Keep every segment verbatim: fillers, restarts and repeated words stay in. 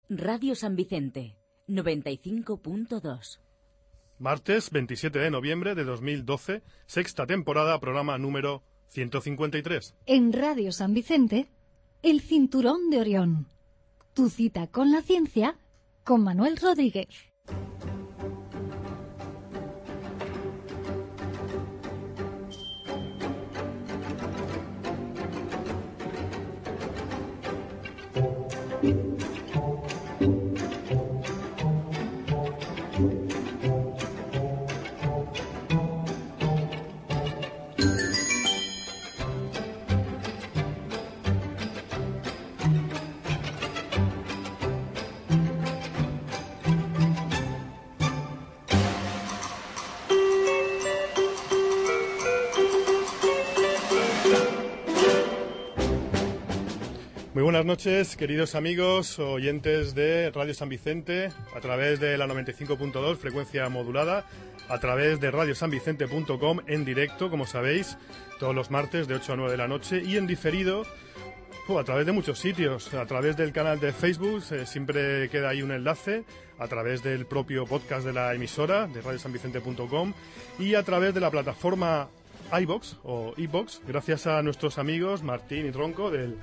Radio San Vicente, noventa y cinco punto dos. Martes veintisiete de noviembre de dos mil doce, sexta temporada, programa número ciento cincuenta y tres. En Radio San Vicente, El Cinturón de Orión. Tu cita con la ciencia, con Manuel Rodríguez. Muy buenas noches, queridos amigos, oyentes de Radio San Vicente, a través de la noventa y cinco punto dos, frecuencia modulada, a través de radio san vicente punto com, en directo, como sabéis, todos los martes de ocho a nueve de la noche, y en diferido, oh, a través de muchos sitios, a través del canal de Facebook, eh, siempre queda ahí un enlace, a través del propio podcast de la emisora, de radio san vicente punto com, y a través de la plataforma iVoox, o iVoox, gracias a nuestros amigos Martín y Tronco del...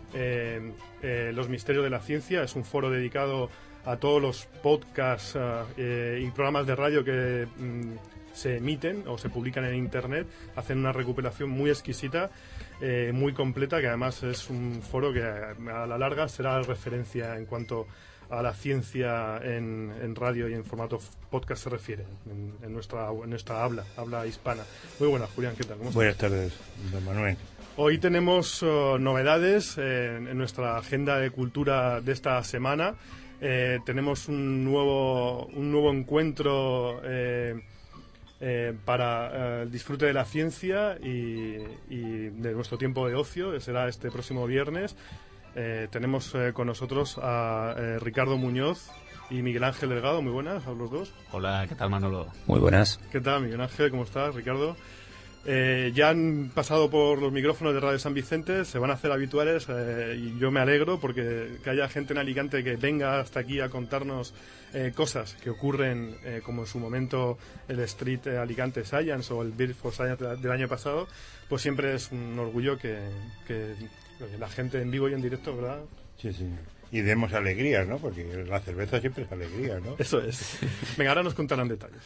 Eh, eh, Los Misterios de la Ciencia. Es un foro dedicado a todos los podcasts uh, eh, y programas de radio que mm, se emiten o se publican en internet. Hacen una recuperación muy exquisita, eh, muy completa, que además es un foro que a la larga será referencia en cuanto a la ciencia en, en radio y en formato podcast se refiere, en, en, nuestra, en nuestra habla, habla hispana. Muy buenas, Julián, ¿qué tal? ¿Cómo estás? Buenas tardes, don Manuel. Hoy tenemos uh, novedades eh, en nuestra agenda de cultura de esta semana. Eh, tenemos un nuevo, un nuevo encuentro eh, eh, para uh, el disfrute de la ciencia y, y de nuestro tiempo de ocio. Será este próximo viernes. Eh, tenemos eh, con nosotros a eh, Ricardo Muñoz y Miguel Ángel Delgado. Muy buenas a los dos. Hola, ¿qué tal, Manolo? Muy buenas. ¿Qué tal, Miguel Ángel? ¿Cómo estás, Ricardo? Eh, ya han pasado por los micrófonos de Radio San Vicente, se van a hacer habituales eh, y yo me alegro porque que haya gente en Alicante que venga hasta aquí a contarnos eh, cosas que ocurren, eh, como en su momento el Street Alicante Science o el Bird for Science del año pasado, pues siempre es un orgullo que, que la gente en vivo y en directo, ¿verdad? Sí, sí. Y demos alegrías, ¿no? Porque la cerveza siempre es alegría, ¿no? Eso es. Venga, ahora nos contarán detalles.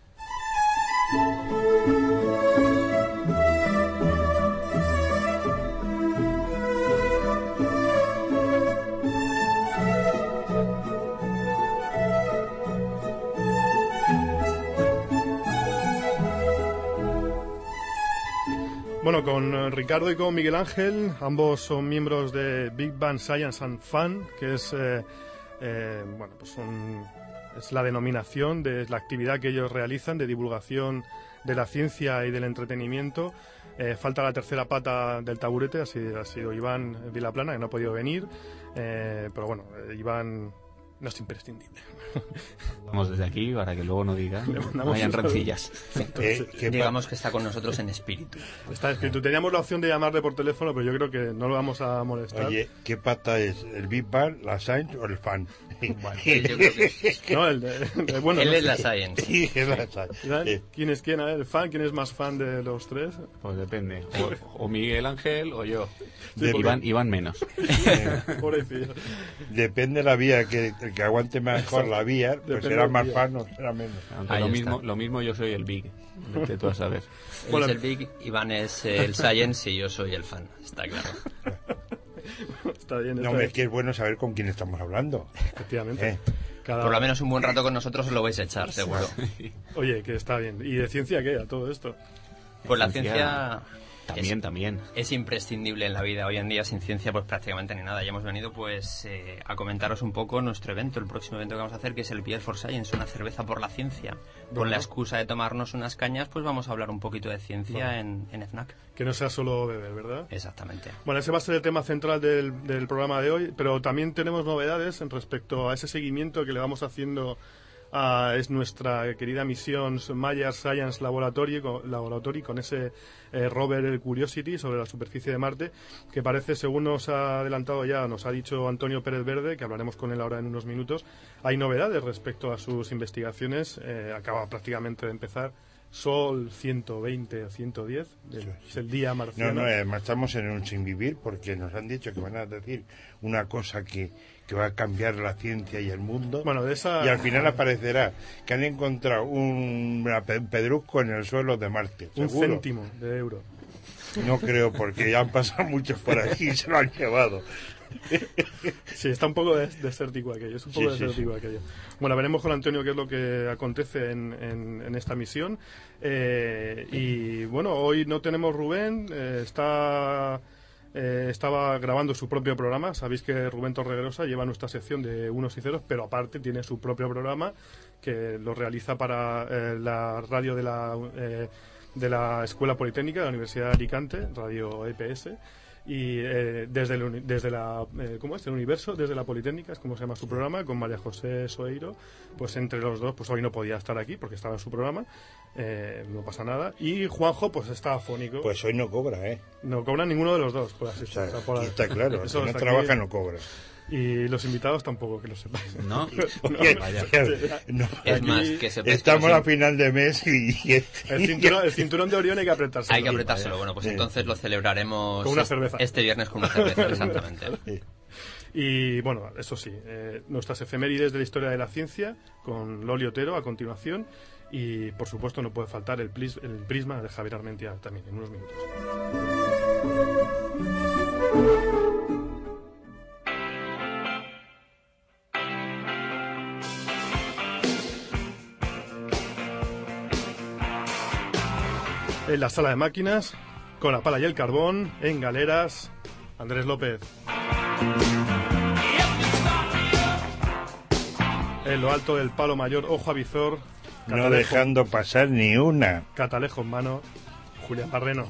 Bueno, con Ricardo y con Miguel Ángel, ambos son miembros de Big Bang Science and Fun, que es, eh, eh, bueno, pues son, es la denominación de la actividad que ellos realizan de divulgación de la ciencia y del entretenimiento. Eh, falta la tercera pata del taburete, ha sido, ha sido Iván Vilaplana, que no ha podido venir, eh, pero bueno, eh, Iván no es imprescindible. Vamos desde aquí para que luego no digan, no hayan rencillas. Eh, digamos que está con nosotros en espíritu. Está en espíritu. Teníamos la opción de llamarle por teléfono, pero yo creo que no lo vamos a molestar. Oye, ¿qué pata es? ¿El Big Bang, la Science o el Fan? Bueno, yo creo que... No, el de, de, bueno, Él no es sé. la Science. Sí, es la Science. Eh. ¿Quién es quién? A ver, ¿el fan? ¿Quién es más fan de los tres? Pues depende. O, o Miguel Ángel o yo. Sí, Iván, Iván menos. Eh, Pobrecillo. depende de la vía, que el que aguante mejor la vía, pues Depende será del más día. fan o será menos. Aunque Ahí lo está. mismo, lo mismo yo soy el Big. Vete tú a saber. Él Bueno, es el Big, Iván es el Science y yo soy el fan, está claro. Está bien, está No, hombre, bien. es que es bueno saber con quién estamos hablando. Efectivamente. Eh. Cada- Por lo menos un buen rato con nosotros os lo vais a echar, seguro. Oye, que está bien. ¿Y de ciencia qué? A todo esto. Pues la Ciencia- ciencia También, es, también. es imprescindible en la vida. Hoy en día sin ciencia pues prácticamente ni nada. Ya hemos venido pues eh, a comentaros un poco nuestro evento, el próximo evento que vamos a hacer, que es el Beer for Science, una cerveza por la ciencia. Con Bueno. la excusa de tomarnos unas cañas, pues vamos a hablar un poquito de ciencia Bueno. en, en FNAC. Que no sea solo beber, ¿verdad? Exactamente. Bueno, ese va a ser el tema central del, del programa de hoy, pero también tenemos novedades en respecto a ese seguimiento que le vamos haciendo Uh, es nuestra querida misión Mars Science Laboratory con, Laboratory, con ese eh, rover Curiosity sobre la superficie de Marte, que parece, según nos ha adelantado ya, nos ha dicho Antonio Pérez Verde, que hablaremos con él ahora en unos minutos, hay novedades respecto a sus investigaciones. Eh, acaba prácticamente de empezar. Sol ciento veinte o ciento diez, del, es el día marciano. No, no, además estamos en un sin vivir, porque nos han dicho que van a decir una cosa que, que va a cambiar la ciencia y el mundo. Bueno, de esa... Y al final aparecerá que han encontrado un, un pedrusco en el suelo de Marte. Un ¿seguro? céntimo de euro. No creo, porque ya han pasado muchos por aquí y se lo han llevado. Sí, está un poco des- desértico aquello, es un poco Sí, sí, desértico sí. aquello. Bueno, veremos con Antonio qué es lo que acontece en, en, en esta misión. Eh, y bueno, hoy no tenemos Rubén, eh, está... Eh, estaba grabando su propio programa. Sabéis que Rubén Torregrosa lleva nuestra sección de unos y ceros, pero aparte tiene su propio programa que lo realiza para eh, la radio de la, eh, de la Escuela Politécnica de la Universidad de Alicante, Radio E P S. Y eh, desde, el, uni- desde la eh, ¿cómo es? El Universo, desde la Politécnica, es como se llama su programa, con María José Soeiro. Pues entre los dos, pues hoy no podía estar aquí porque estaba en su programa, eh, no pasa nada. Y Juanjo, pues está afónico. Pues hoy no cobra, ¿eh? No cobra ninguno de los dos por O asistencia. sea, o sea, por- está claro, el eso que no está trabaja aquí. no cobra. Y los invitados tampoco, que lo sepáis. ¿No? Oye, Vaya. no, Es Aquí más, que se estamos a final de mes y... y- El cinturón, el cinturón de Orión hay que apretárselo. Hay que apretárselo. Bueno, pues Sí. entonces lo celebraremos Con una es- cerveza. este viernes con una cerveza, exactamente. Y bueno, eso sí, eh, nuestras efemérides de la historia de la ciencia con Loli Otero a continuación. Y por supuesto no puede faltar el, plis- el prisma de Javier Armentia también en unos minutos. En la sala de máquinas, con la pala y el carbón, en Galeras, Andrés López. En lo alto del palo mayor, ojo a visor, No catalejo- dejando pasar ni una. catalejo en mano, Julián Barreno.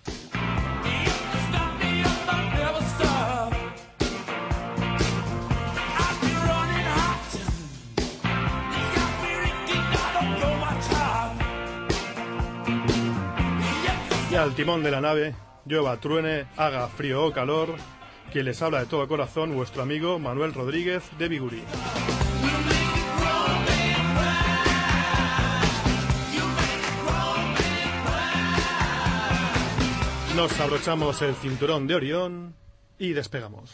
Y al timón de la nave, llueva, truene, haga frío o calor, quien les habla de todo corazón, vuestro amigo Manuel Rodríguez de Bigurí. Nos abrochamos el cinturón de Orión y despegamos.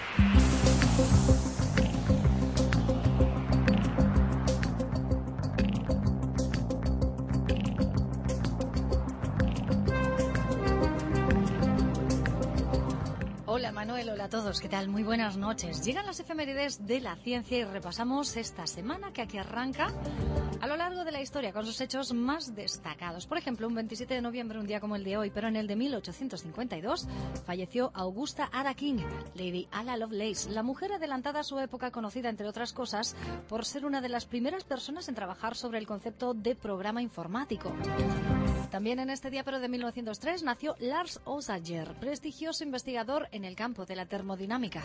Hola Manuel, hola a todos, ¿qué tal? Muy buenas noches. Llegan las efemérides de la ciencia y repasamos esta semana que aquí arranca a lo largo de la historia con sus hechos más destacados. Por ejemplo, un veintisiete de noviembre, un día como el de hoy, pero en el de mil ochocientos cincuenta y dos, falleció Augusta Ada King, Lady Ada Lovelace, la mujer adelantada a su época, conocida entre otras cosas por ser una de las primeras personas en trabajar sobre el concepto de programa informático. También en este día, pero de mil novecientos tres, nació Lars Osager, prestigioso investigador en el campo de la termodinámica.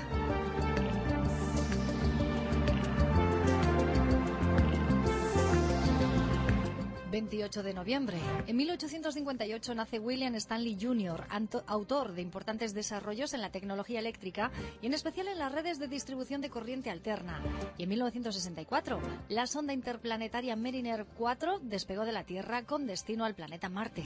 veintiocho de noviembre. En mil ochocientos cincuenta y ocho nace William Stanley junior, anto- autor de importantes desarrollos en la tecnología eléctrica y en especial en las redes de distribución de corriente alterna. Y en mil novecientos sesenta y cuatro, la sonda interplanetaria Mariner cuatro despegó de la Tierra con destino al planeta Marte.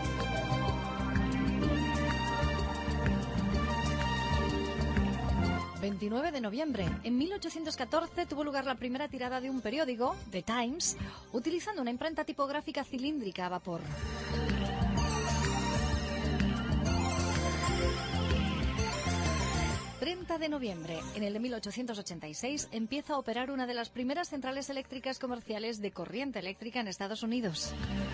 veintinueve de noviembre. En mil ochocientos catorce tuvo lugar la primera tirada de un periódico, The Times, utilizando una imprenta tipográfica cilíndrica a vapor. treinta de noviembre. En el de mil ochocientos ochenta y seis empieza a operar una de las primeras centrales eléctricas comerciales de corriente eléctrica en Estados Unidos.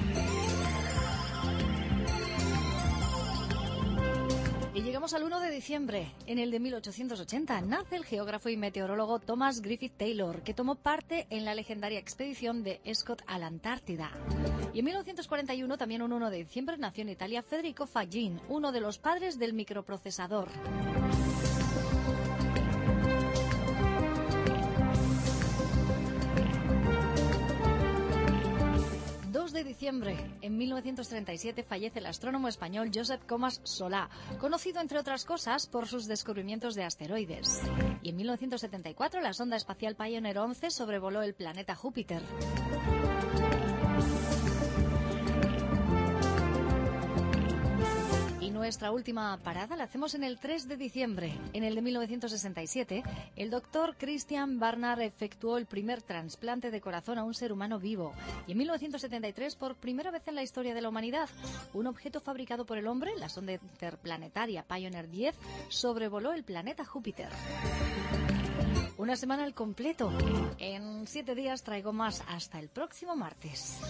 Y llegamos al uno de diciembre. En el de mil ochocientos ochenta nace el geógrafo y meteorólogo Thomas Griffith Taylor, que tomó parte en la legendaria expedición de Scott a la Antártida. Y en mil novecientos cuarenta y uno, también un uno de diciembre, nació en Italia Federico Faggin, uno de los padres del microprocesador. de diciembre, en mil novecientos treinta y siete, fallece el astrónomo español Josep Comas Solà, conocido entre otras cosas por sus descubrimientos de asteroides. Y en mil novecientos setenta y cuatro, la sonda espacial Pioneer once sobrevoló el planeta Júpiter. Nuestra última parada la hacemos en el tres de diciembre. En el de mil novecientos sesenta y siete, el doctor Christian Barnard efectuó el primer trasplante de corazón a un ser humano vivo. Y en mil novecientos setenta y tres, por primera vez en la historia de la humanidad, un objeto fabricado por el hombre, la sonda interplanetaria Pioneer diez, sobrevoló el planeta Júpiter. Una semana al completo. En siete días traigo más. Hasta el próximo martes.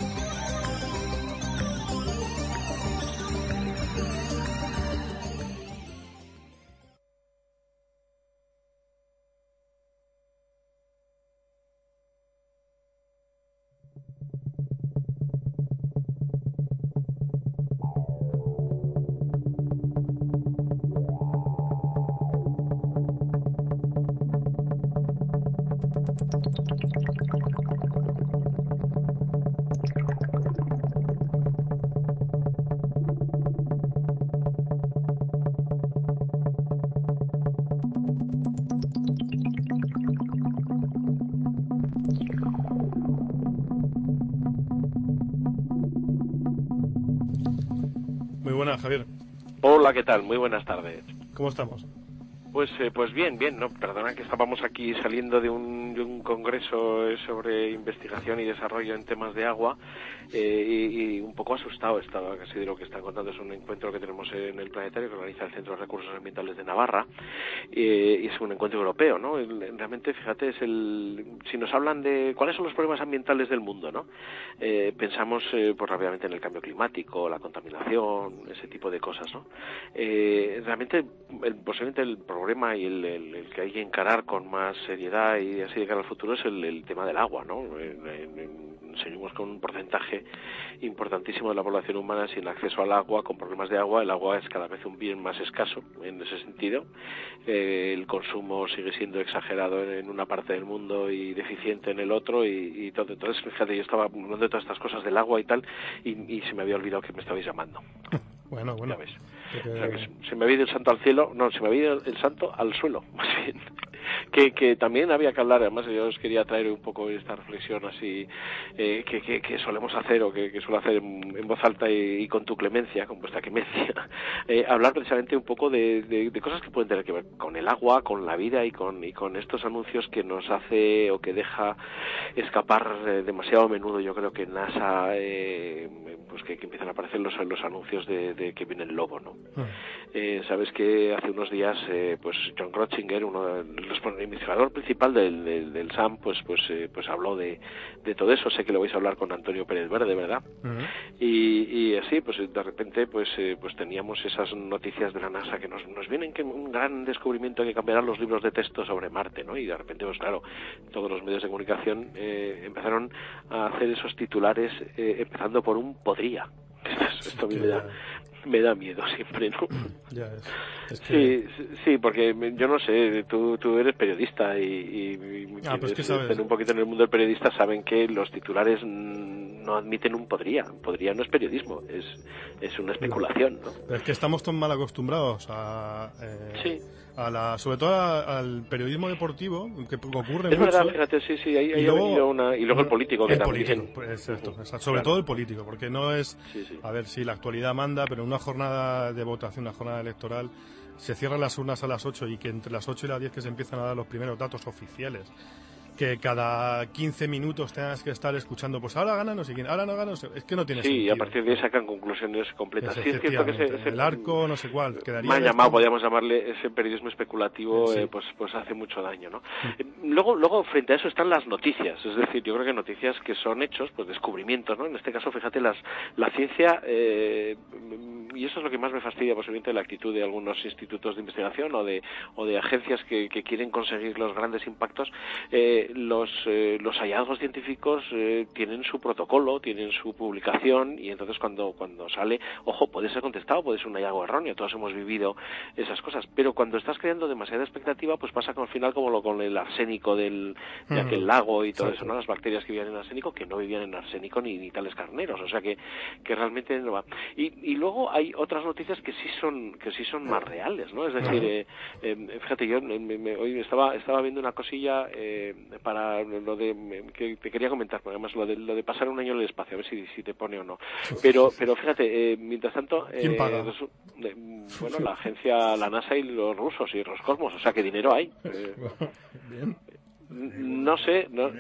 Javier. Hola, ¿qué tal? Muy buenas tardes. ¿Cómo estamos? Pues eh, pues bien, bien, no, perdona que estábamos aquí saliendo de un, de un congreso sobre investigación y desarrollo en temas de agua eh, y, y un poco asustado estaba casi de lo que están contando. Es un encuentro que tenemos en el planetario que organiza el Centro de Recursos Ambientales de Navarra eh, y es un encuentro europeo, ¿no? El, realmente, fíjate, es el si nos hablan de cuáles son los problemas ambientales del mundo, ¿no? Eh, pensamos eh, pues rápidamente en el cambio climático, la contaminación, ese tipo de cosas, ¿no? Eh, realmente, el, posiblemente el problema y el, el, el que hay que encarar con más seriedad y así de cara al futuro es el, el tema del agua, ¿no? En, en, en, seguimos con un porcentaje importantísimo de la población humana sin acceso al agua, con problemas de agua. El agua es cada vez un bien más escaso en ese sentido. Eh, el consumo sigue siendo exagerado en, en una parte del mundo y deficiente en el otro y, y todo. Entonces, fíjate, yo estaba hablando de todas estas cosas del agua y tal y, y se me había olvidado que me estabais llamando. Bueno, bueno. Ya ves. Porque... O sea, que se, se me había ido el santo al cielo, no, se me había ido el santo al suelo, más bien. Que, que también había que hablar, además yo os quería traer un poco esta reflexión así eh, que, que, que solemos hacer o que, que suelo hacer en, en voz alta y, y con tu clemencia, con vuestra clemencia, eh, hablar precisamente un poco de, de, de cosas que pueden tener que ver con el agua, con la vida y con, y con estos anuncios que nos hace o que deja escapar eh, demasiado a menudo. Yo creo que en NASA eh, pues que, que empiezan a aparecer los, los anuncios de, de que viene el lobo, ¿no? Uh-huh. Eh, sabes que hace unos días eh, pues John Grotzinger, uno de los el investigador principal del, del, del S A M, pues pues eh, pues habló de, de todo eso. Sé que lo vais a hablar con Antonio Pérez Verde, ¿verdad? Uh-huh. y, y así, pues de repente pues eh, pues teníamos esas noticias de la NASA que nos, nos vienen que un gran descubrimiento que cambiará los libros de texto sobre Marte, ¿no? Y de repente, pues claro, todos los medios de comunicación eh, empezaron a hacer esos titulares eh, empezando por un podría. Esto, esto me da... me da miedo siempre, ¿no? Ya es. Es que... Sí, sí, porque yo no sé, tú, tú eres periodista y, y, y ah, pues que sabes. un poquito en el mundo del periodista saben que los titulares no admiten un podría. Podría no es periodismo, es, es una especulación, ¿no? Pero es que estamos tan mal acostumbrados a... Eh, sí. A la, sobre todo a, al periodismo deportivo, que ocurre es mucho. Verdad, fíjate, sí, sí, ahí, ahí y, luego, una, y luego el político, que el también. Político, pues, exacto, exacto, sobre claro. todo el político, porque no es, sí, sí. a ver si la actualidad manda, pero en una jornada de votación, una jornada electoral, se cierran las urnas a las ocho y que entre las ocho y las diez que se empiezan a dar los primeros datos oficiales. Que cada quince minutos tengas que estar escuchando, pues ahora gana no sé quién, ahora no gana no sé, es que no tiene sí, sentido. Sí, y a partir de ahí sacan conclusiones completas. Sí, es cierto que ese, ese, el arco, no sé cuál, quedaría... Mal llamado, podríamos llamarle ese periodismo especulativo, sí. eh, pues pues hace mucho daño, ¿no? Sí. Luego, luego, frente a eso están las noticias, es decir, yo creo que noticias que son hechos, pues descubrimientos, ¿no? En este caso, fíjate, las la ciencia... Eh, y eso es lo que más me fastidia posiblemente de la actitud de algunos institutos de investigación o de o de agencias que, que quieren conseguir los grandes impactos. Eh, los eh, los hallazgos científicos eh, tienen su protocolo, tienen su publicación, y entonces cuando cuando sale, ojo, puede ser contestado, puede ser un hallazgo erróneo, todos hemos vivido esas cosas, pero cuando estás creando demasiada expectativa, pues pasa con, al final como lo con el arsénico del, de mm. aquel lago y todo Exacto. eso, ¿no? Las bacterias que vivían en arsénico, que no vivían en arsénico ni, ni tales carneros, o sea que, que realmente no va. Y, y luego hay otras noticias que sí son que sí son más reales, ¿no? Es decir, eh, eh, fíjate, yo me, me, hoy estaba estaba viendo una cosilla eh, para lo de que te quería comentar, porque además lo de lo de pasar un año en el espacio, a ver si, si te pone o no. Pero pero fíjate, eh, mientras tanto, eh, ¿quién paga? Eh, bueno, la agencia, la NASA y los rusos y Roscosmos, o sea que dinero hay. Eh, Bien. No sé, no.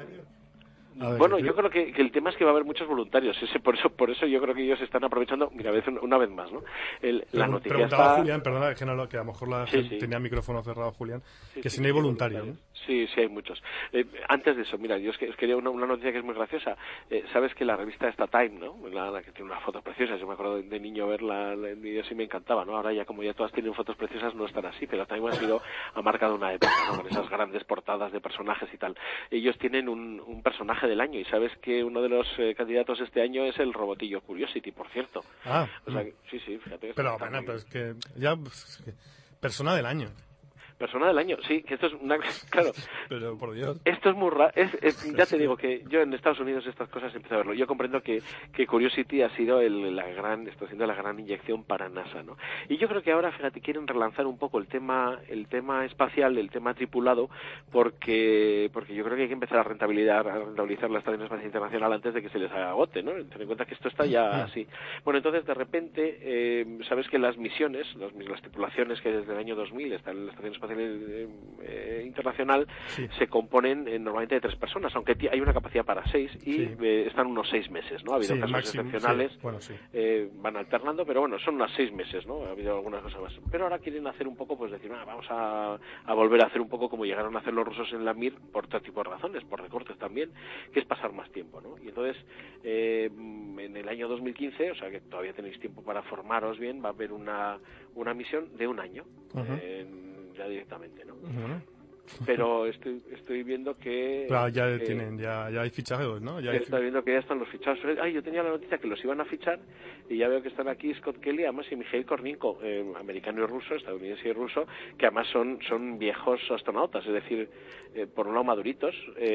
Ver, bueno, yo creo que, que el tema es que va a haber muchos voluntarios. Ese, por eso, por eso yo creo que ellos están aprovechando. Mira, vez, una vez más, ¿no? El, la noticia preguntaba está... Julián, perdona, que, no lo, que a lo mejor la sí, sí. tenía el micrófono cerrado, Julián, sí, que sí, si no hay voluntarios. ¿eh? Sí, sí hay muchos. Eh, antes de eso, mira, yo os, os quería una, una noticia que es muy graciosa. Eh, Sabes que la revista esta Time, ¿no? La, la que tiene unas fotos preciosas. Yo me acuerdo de, de niño verla en vídeos y me encantaba, ¿no? Ahora ya como ya todas tienen fotos preciosas no están así, pero Time ha sido ha marcado una época, ¿no? Con esas grandes portadas de personajes y tal. Ellos tienen un, un personaje del año y sabes que que uno de los eh, candidatos este año es el robotillo Curiosity, por cierto. Ah. O sea, que, sí, sí, fíjate. Que pero bueno, pero es que ya pues, que persona del año. Persona del año, sí, que esto es una... Claro. Pero, por Dios. Esto es muy raro. Es, es, ya te digo que yo en Estados Unidos estas cosas empiezo a verlo. Yo comprendo que, que Curiosity ha sido el, la gran, está siendo la gran inyección para NASA, ¿no? Y yo creo que ahora, fíjate, quieren relanzar un poco el tema, el tema espacial, el tema tripulado, porque, porque yo creo que hay que empezar a rentabilizar, a rentabilizar la Estación Espacial Internacional antes de que se les agote, ¿no? Ten en cuenta que esto está ya así. Bueno, entonces, de repente, eh, sabes que las misiones, las, las tripulaciones que desde el año dos mil están en la Estación Espacial Eh, internacional sí. se componen eh, normalmente de tres personas, aunque t- hay una capacidad para seis y sí. eh, están unos seis meses, ¿no? Ha habido sí, casos máximo, excepcionales, sí. Bueno, sí. eh, van alternando, pero bueno, son unos seis meses, ¿no? Ha habido algunas cosas más. Pero ahora quieren hacer un poco, pues decir, ah, vamos a, a volver a hacer un poco como llegaron a hacer los rusos en la Mir, por todo tipo de razones, por recortes también, que es pasar más tiempo, ¿no? Y entonces, eh, en el año dos mil quince, o sea que todavía tenéis tiempo para formaros bien, va a haber una, una misión de un año, uh-huh. eh, ya directamente, ¿no? Uh-huh. Pero estoy estoy viendo que... Claro, ya eh, tienen, ya, ya hay fichados, ¿no? Ya hay... Estoy viendo que ya están los fichados. Ay, yo tenía la noticia que los iban a fichar y ya veo que están aquí Scott Kelly, además, y Mikhail Korninko, eh, americano y ruso, estadounidense y ruso, que además son son viejos astronautas, es decir, eh, por un lado maduritos,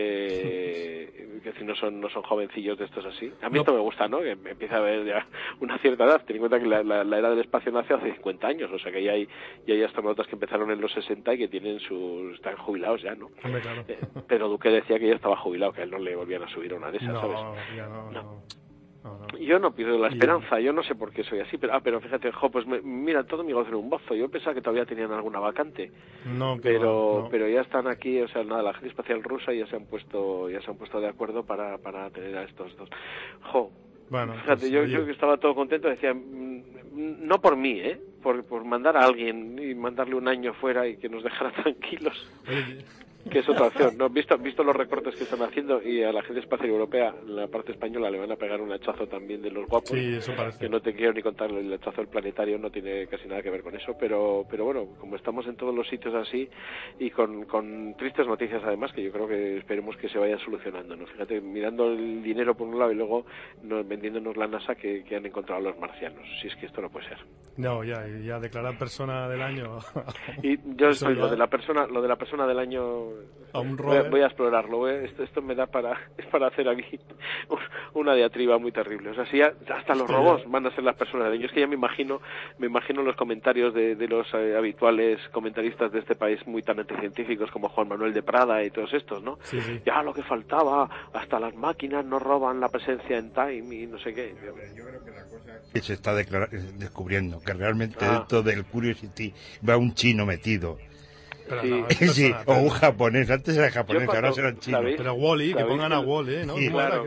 eh, que si no son no son jovencillos de estos así. A mí no. Esto me gusta, ¿no? Que empieza a haber ya una cierta edad. Ten en cuenta que la, la, la era del espacio nace hace cincuenta años, o sea que ya hay, ya hay astronautas que empezaron en los sesenta y que tienen sus... están jubilados ya, ¿no? Hombre, claro. eh, pero Duque decía que ya estaba jubilado, que a él no le volvían a subir una de esas, no, ¿sabes? Ya no, no. no. No, no. Yo no pierdo la esperanza, yo no sé por qué soy así, pero ah, pero fíjate, jo, pues me, mira, todo mi gozo en un bozo. Yo pensaba que todavía tenían alguna vacante, no, pero no. pero ya están aquí, o sea, nada, la Agencia Espacial Rusa ya se han puesto ya se han puesto de acuerdo para para tener a estos dos. Jo, bueno, fíjate, pues, yo, yo que estaba todo contento decía, no por mí, ¿eh? Por, por mandar a alguien y mandarle un año fuera y que nos dejara tranquilos. Oye. Que es otra opción, ¿no? Visto, visto los recortes que están haciendo, y a la Agencia Espacial Europea, la parte española, le van a pegar un hachazo también de los guapos. Sí, eso parece. Que no te quiero ni contar, el hachazo del planetario no tiene casi nada que ver con eso, pero pero bueno, como estamos en todos los sitios así, y con, con tristes noticias además, que yo creo que esperemos que se vaya solucionando, ¿no? Fíjate, mirando el dinero por un lado y luego nos, vendiéndonos la NASA que, que han encontrado los marcianos, si es que esto no puede ser. No, ya, ya declarar persona del año. Y yo estoy, ya... lo de la persona, lo de la persona del año... A un voy, voy a explorarlo, voy a, esto, esto me da para para hacer aquí una diatriba muy terrible. O sea, si ya, hasta los robots van a ser las personas del año. Es que ya me imagino me imagino los comentarios de, de los eh, habituales comentaristas de este país muy tan anticientíficos como Juan Manuel de Prada y todos estos, ¿no? Sí, sí. Ya lo que faltaba, hasta las máquinas nos roban la presencia en Time y no sé qué. Yo creo que la cosa que se está declara- descubriendo, que realmente ah. dentro del Curiosity va un chino metido. Pero sí, no, sí persona, o un japonés, antes era japonés, cuando, ahora serán chinos. ¿sabéis? Pero Wall-E, que pongan a el... Wall-E, ¿no? Sí, claro.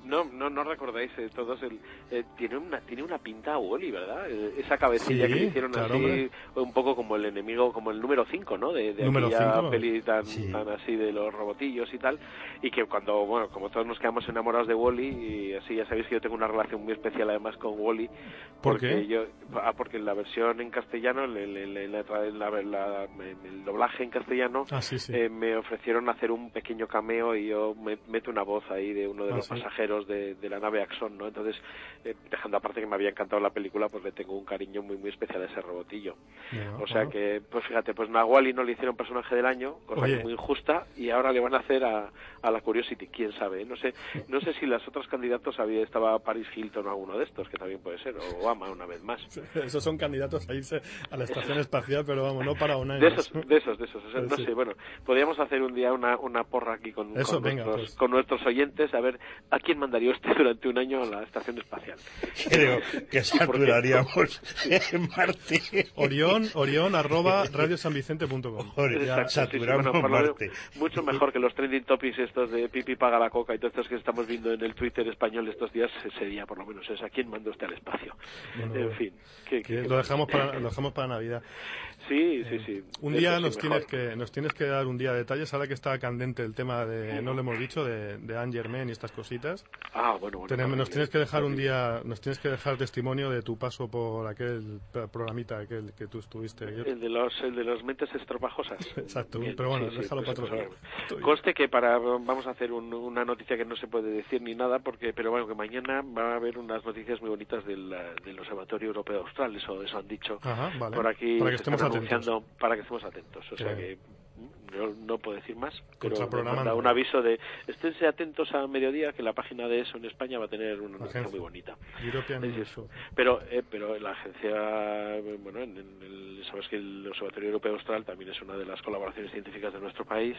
No, no, no recordáis eh, todos el eh, tiene una tiene una pinta a Wall-E, ¿verdad? Eh, esa cabecilla sí, que le hicieron claro, así, hombre. un poco como el enemigo, como el número cinco, ¿no? De, de Número aquella cinco. peli tan, Sí. tan así de los robotillos y tal, y que cuando, bueno, como todos nos quedamos enamorados de Wall-E, y así ya sabéis que yo tengo una relación muy especial además con Wall-E, ¿Por porque qué? yo, ah, porque en la versión en castellano, el, el, el, el, la- la- el doblaje en castellano, Ah, sí, sí. eh, me ofrecieron hacer un pequeño cameo y yo me, meto una voz ahí de uno de Ah, los sí. pasajeros de, de la nave Axon, ¿no? Entonces, eh, dejando aparte que me había encantado la película, pues le tengo un cariño muy muy especial a ese robotillo. Ya, O sea bueno. que, pues fíjate, pues a Wall-E no le hicieron personaje del año, cosa Oye. muy injusta, y ahora le van a hacer a, a la Curiosity, quién sabe, ¿eh? no sé no sé si las otras candidatos había estaba Paris Hilton o alguno de estos, que también puede ser, o Obama una vez más. Esos son candidatos a irse a la estación espacial, pero vamos, no para un año. De esos, de esos, de esos. O sea, no Sí. sé, bueno, podríamos hacer un día una, una porra aquí con, Eso, con, venga, nuestros, pues. con nuestros oyentes, a ver a quién mandaría usted durante un año a la estación espacial. Creo que ¿Y por qué? saturaríamos en Marte. Orión, Orión arroba radiosanvicente punto com. Ori- Ya, Exacto, sí, sí, saturamos bueno, por lo menos Marte. mucho mejor que los trending topics estos de Pipi paga la coca y todos estos que estamos viendo en el Twitter español estos días, sería por lo menos eso. ¿A quién manda usted al espacio? Bueno, en fin. ¿qué- que qué- lo dejamos para lo dejamos para Navidad. Sí, sí, sí. Un Eso día sí, nos mejor. tienes que nos tienes que dar un día detalles ahora que está candente el tema de, no lo hemos dicho, de, de Anne Germain y estas cositas. Ah, bueno, bueno. Tenemos- nos vale, tienes que dejar un sí. día, nos tienes que dejar testimonio de tu paso por aquel programita aquel que tú estuviste. Yo- El de los, el de los mentes estropajosas. Exacto, Bien, pero bueno, sí, sí, déjalo pues, para otro pues, día. ahora- Estoy- Conste que para vamos a hacer un- una noticia que no se puede decir ni nada, porque pero bueno, que mañana va a haber unas noticias muy bonitas del, del Observatorio Europeo Austral, eso, eso han dicho. Ajá, vale. Por aquí Para que se estemos están atentos. anunciando, para que estemos atentos. O sea Bien. que mm, yo no puedo decir más, pero me Contraprogramando. manda un aviso de esténse atentos a mediodía, que la página de eso en España va a tener una noticia Agencia. muy bonita. European Es News eso. Show. Pero, eh, pero la agencia, bueno, en, en el, sabes que el Observatorio Europeo Austral también es una de las colaboraciones científicas de nuestro país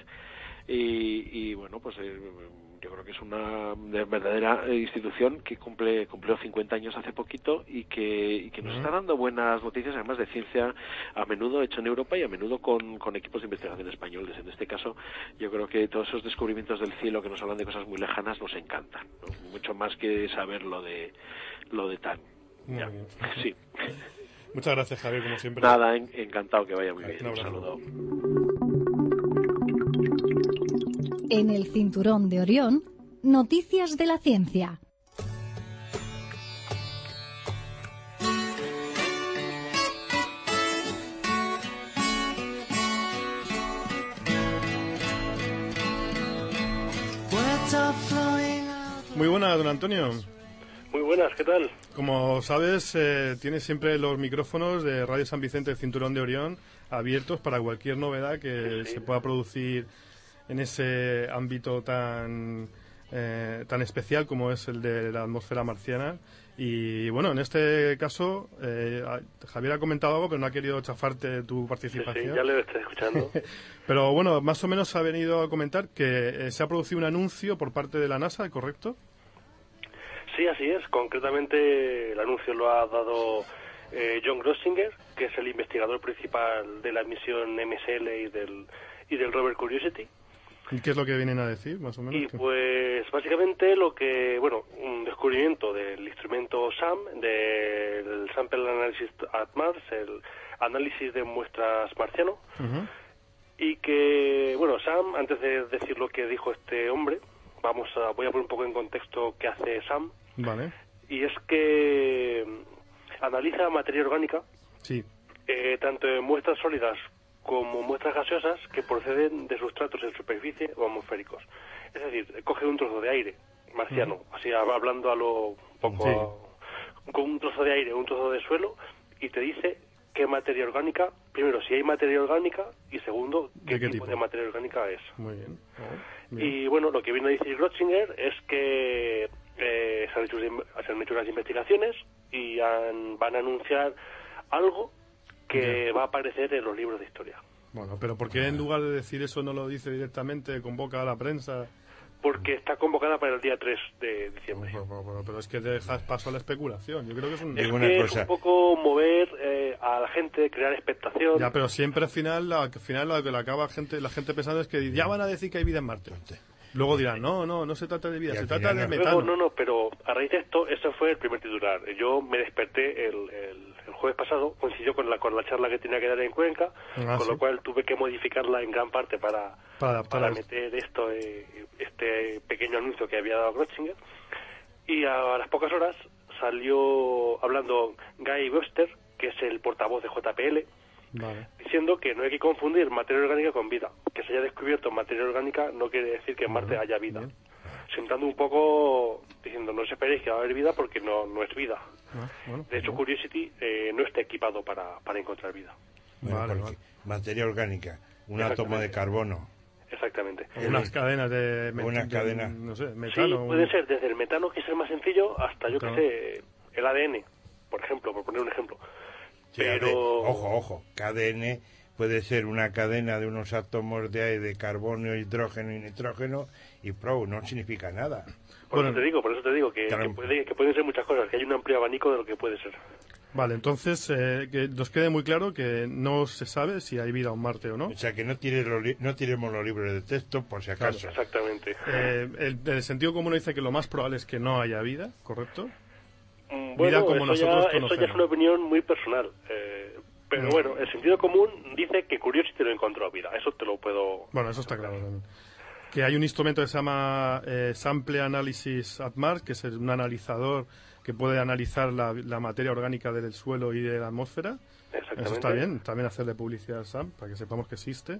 y, y bueno, pues eh, yo creo que es una verdadera institución que cumple cumplió cincuenta años hace poquito y que, y que nos está dando buenas noticias, además de ciencia a menudo hecho en Europa y a menudo con, con equipos de investigación españoles. En este caso, yo creo que todos esos descubrimientos del cielo que nos hablan de cosas muy lejanas nos encantan, ¿no? Mucho más que saber lo de lo de tal. Muy Ya. bien. Sí. Muchas gracias, Javier, como siempre. Nada, en- encantado, que vaya muy bien. Un Un abrazo. saludo. En el cinturón de Orión, noticias de la ciencia. Muy buena, don Antonio. Muy buenas, ¿qué tal? Como sabes, eh, tienes siempre los micrófonos de Radio San Vicente, el Cinturón de Orión, abiertos para cualquier novedad que se pueda producir en ese ámbito tan eh, tan especial como es el de la atmósfera marciana. Y bueno, en este caso, eh, Javier ha comentado algo, pero no ha querido chafarte tu Sí, participación. sí, ya le estoy escuchando. Pero bueno, más o menos ha venido a comentar que eh, se ha producido un anuncio por parte de la NASA, ¿correcto? Sí, así es. Concretamente, el anuncio lo ha dado eh, John Grossinger, que es el investigador principal de la misión M S L y del, y del rover Curiosity. ¿Y qué es lo que vienen a decir, más o menos? Y pues básicamente lo que, bueno, un descubrimiento del instrumento SAM, del Sample Analysis at Mars, el análisis de muestras marciano, Ujú. y que, bueno, SAM, antes de decir lo que dijo este hombre, vamos a, voy a poner un poco en contexto qué hace SAM, Vale, y es que analiza materia orgánica, sí. eh, tanto en muestras sólidas como muestras gaseosas que proceden de sustratos en superficie o atmosféricos. Es decir, coge un trozo de aire marciano, así hablando a lo poco, Sí. a- con un trozo de aire, un trozo de suelo, y te dice qué materia orgánica, primero si hay materia orgánica y segundo qué, ¿De qué tipo, tipo? de materia orgánica es. Muy bien. Oh, bien. Y bueno, lo que viene a decir Grotzinger es que eh, se, han hecho, se han hecho unas investigaciones y han- van a anunciar algo que Ya. va a aparecer en los libros de historia. Bueno, pero ¿por qué en lugar de decir eso no lo dice directamente, convoca a la prensa? Porque está convocada para el día tres de diciembre. Pero, pero- pero- pero es que dejas paso a la especulación. Yo creo que es un... Es Digo una que es cosa. un poco mover eh, a la gente, crear expectación. Ya, pero siempre al final, la, al final lo que le acaba gente, la gente pensando es que ya van a decir que hay vida en Marte. Luego dirán, no, no, no se trata de vida, Y se al trata final de no. metano. No, no, pero a raíz de esto, ese fue el primer titular. Yo me desperté el, el, el jueves pasado, coincidió con la, con la charla que tenía que dar en Cuenca, Ah, con sí. lo cual tuve que modificarla en gran parte para, Para adaptar para a- meter esto, eh, este pequeño anuncio que había dado Grotzinger. Y a las pocas horas salió hablando Guy Webster, que es el portavoz de J P L, Vale. diciendo que no hay que confundir materia orgánica con vida. Que se haya descubierto materia orgánica no quiere decir que en Marte haya vida. bien. Sentando un poco, diciendo, no os esperéis que va a haber vida porque no, no es vida. Ah, bueno, De hecho, bien. Curiosity eh, no está equipado para, para encontrar vida. Bueno, Vale, porque vale. materia orgánica, un Exactamente. átomo de carbono. Exactamente. O unas cadenas de, met- Unas de- cadenas. no sé, Sí, metano. puede un- ser desde el metano, que es el más sencillo, hasta, yo Claro. que sé, el A D N, por ejemplo, por poner un ejemplo. Sí, a ver, Pero... ojo, ojo, K D N puede ser una cadena de unos átomos de, de carbono, hidrógeno y nitrógeno, y pro, no significa nada. Por Bueno, eso te digo, por eso te digo que, claro. que, puede- que pueden ser muchas cosas, que hay un amplio abanico de lo que puede ser. Vale, entonces eh, que nos quede muy claro que no se sabe si hay vida en Marte o no. O sea, que no, tires los li- no tiremos los libros de texto por si acaso. Exactamente. Eh, el, el sentido común dice que lo más probable es que no haya vida, ¿correcto? Mm, Vida Bueno, como eso, nosotros ya, eso ya conocemos. es una opinión muy personal. eh, pero Mm. bueno, el sentido común dice que Curiosity lo encontró vida. Eso te lo puedo... Bueno, eso está claro también. Que hay un instrumento que se llama eh, Sample Analysis at Mars, que es un analizador que puede analizar la, la materia orgánica del suelo y de la atmósfera. Exactamente. Eso está bien, también hacerle publicidad al SAM para que sepamos que existe.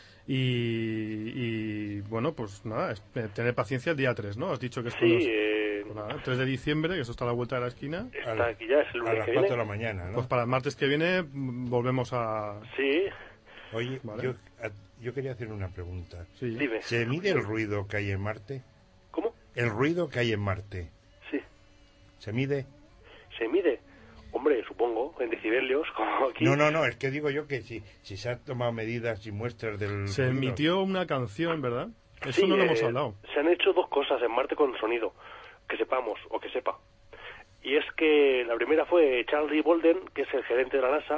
Y, y, bueno, pues nada, es- eh, tener paciencia el día tres, ¿no? Has dicho que esto Sí, nos- eh, pues nada, tres de diciembre, que eso está a la vuelta de la esquina. está aquí ya, es el A lunes las que cuatro viene. de la mañana, ¿no? Pues para el martes que viene mm, volvemos a... Sí, Oye, Vale. yo, a- yo quería hacer una pregunta. Sí. dime. ¿Se mide el ruido que hay en Marte? ¿Cómo? El ruido que hay en Marte, Sí. ¿se mide? ¿Se mide? Hombre, supongo, en decibelios, como aquí. No, no, no, es que digo yo que si, si se han tomado medidas y muestras del Se ruido. emitió una canción, ¿verdad? Eso Sí, no lo eh, hemos hablado. Se han hecho dos cosas en Marte con sonido, que sepamos o que sepa. Y es que la primera fue Charlie Bolden, que es el gerente de la NASA,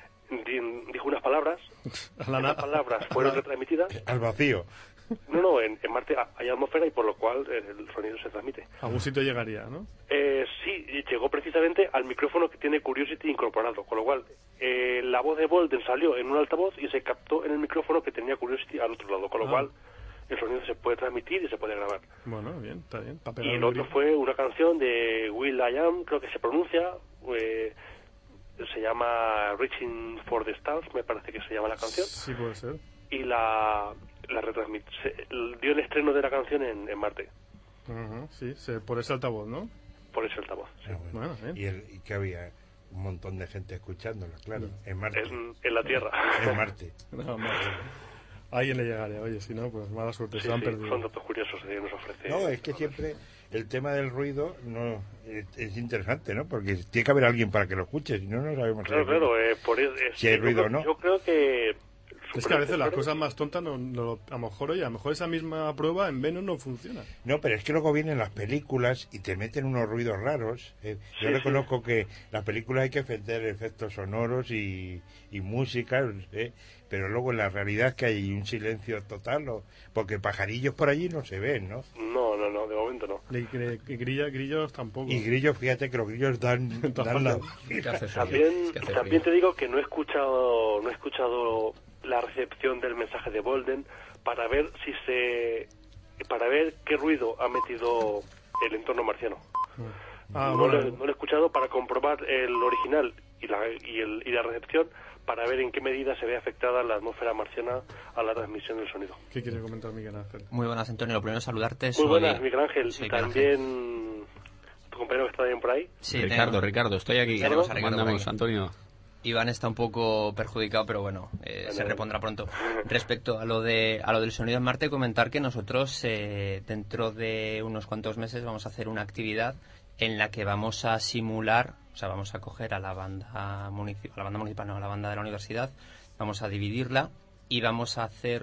di- dijo unas palabras, A la na- esas palabras fueron retransmitidas. Al vacío. No, no, en, en Marte hay atmósfera y por lo cual eh, el sonido se transmite. A algún sitio llegaría, ¿no? Eh, sí, y llegó precisamente al micrófono que tiene Curiosity incorporado, con lo cual eh, la voz de Bolden salió en un altavoz y se captó en el micrófono que tenía Curiosity al otro lado, con lo Ah. cual el sonido se puede transmitir y se puede grabar. Bueno, bien, está bien. Pa' Y pegar el un otro grito. fue una canción de Will I Am, creo que se pronuncia, eh, se llama Reaching for the Stars, me parece que se llama la canción, Sí, puede ser. y la, la retransmit- se- dio el estreno de la canción en, en Marte, Ujú, sí, se- por ese altavoz, ¿no? por ese altavoz. sí. Ah, bueno. Bueno, bien. y, el, y que había un montón de gente escuchándolo, claro, en Marte. En, en la Tierra. En Marte. No, más. A alguien le llegaría, oye, si no, pues mala suerte, Sí, se lo han sí, perdido. son datos curiosos que nos ofrece. No, es que siempre el tema del ruido no es, es interesante, ¿no? Porque tiene que haber alguien para que lo escuche, si no, no sabemos. si Claro, hay ruido. claro, eh, por es, es- Si hay yo ruido creo- o no. Yo creo que... Es que a veces las Pero- cosas más tontas, no, no- a lo mejor, oye, a lo mejor esa misma prueba en Venus no funciona. No, pero es que luego vienen las películas y te meten unos ruidos raros. eh. Yo Sí, reconozco que las películas hay que meter efectos sonoros y, y música, eh, pero luego en la realidad es que hay un silencio total, o- porque pajarillos por allí no se ven, ¿no? No, no, no, de momento no. Y, gri- y grilla- grillos tampoco. Y grillos, fíjate que los grillos dan, dan la... Es que hace frío, También, es que hace también frío. te digo que no he escuchado, no he escuchado la recepción del mensaje de Bolden para ver si se, para ver qué ruido ha metido el entorno marciano. Ah, no, bueno, lo, no lo he escuchado para comprobar el original y la, y, el, y la recepción para ver en qué medida se ve afectada la atmósfera marciana a la transmisión del sonido. ¿qué quiere comentar Miguel Ángel? Muy buenas, Antonio. Lo primero es saludarte. Muy soy- buenas, Miguel Ángel. soy Y Miguel Ángel. también tu compañero que está también por ahí. Sí, Ricardo, tenemos- Ricardo, estoy aquí. Tenemos a Ricardo Mandamos, por aquí. Antonio. Iván está un poco perjudicado, pero bueno, eh, Bueno, se bueno. repondrá pronto. Respecto a lo de a lo del sonido en Marte, comentar que nosotros eh, dentro de unos cuantos meses vamos a hacer una actividad en la que vamos a simular, o sea, vamos a coger a la banda municipal, a la banda municipal, no, a la banda de la universidad, vamos a dividirla y vamos a hacer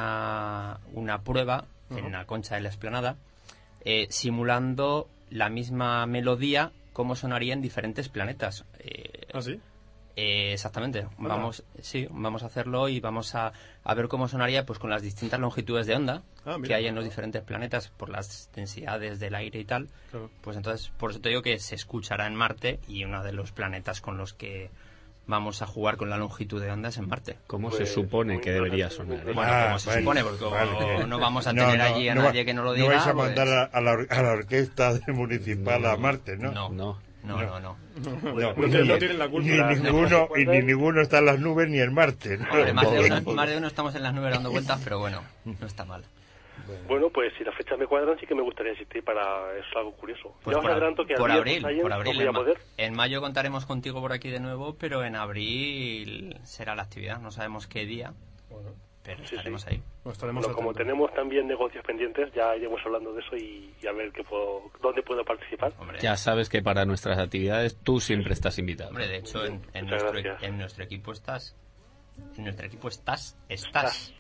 una, una prueba en la concha de la explanada, eh, simulando la misma melodía, cómo sonaría en diferentes planetas. Eh, ¿Ah, sí? Eh, exactamente, vamos, sí, vamos a hacerlo y vamos a, a ver cómo sonaría pues con las distintas longitudes de onda ah, mira, que hay en los claro. diferentes planetas por las densidades del aire y tal. Claro. Pues entonces, por eso te digo que se escuchará en Marte y uno de los planetas con los que vamos a jugar con la longitud de onda es en Marte. ¿Cómo Pues, se supone que debería muy sonar? ¿eh? Bueno, Ah, como se vale, supone, porque vale. no vamos a No, tener no, allí a no va- nadie que nos lo diga. No vais a pues, mandar a, a la, or- a la orquesta municipal a Marte, ¿no? No, No. no, no, no. No, No ni- tienen- no tienen la culpa. Ni No. ninguno, y ni ninguno está en las nubes ni en Marte, ¿no? Hombre, más, de uno, más de uno estamos en las nubes dando vueltas, pero bueno, no está mal. Bueno, pues si las fechas me cuadran, sí que me gustaría asistir para... Es algo curioso. Pues ya os por, adelanto que al por día abril, Science por abril. no voy a En, ma- poder. en mayo contaremos contigo por aquí de nuevo, pero en abril será la actividad. No sabemos qué día, pero Sí, estaremos sí. ahí. Nos estaremos Bueno, como atentos. tenemos también negocios pendientes, ya iremos hablando de eso y, y a ver qué puedo, dónde puedo participar. Hombre, Ya sabes que para nuestras actividades tú siempre estás invitado. hombre, de hecho, en, en Muchas nuestro, gracias. en nuestro equipo estás. En nuestro equipo estás. Estás.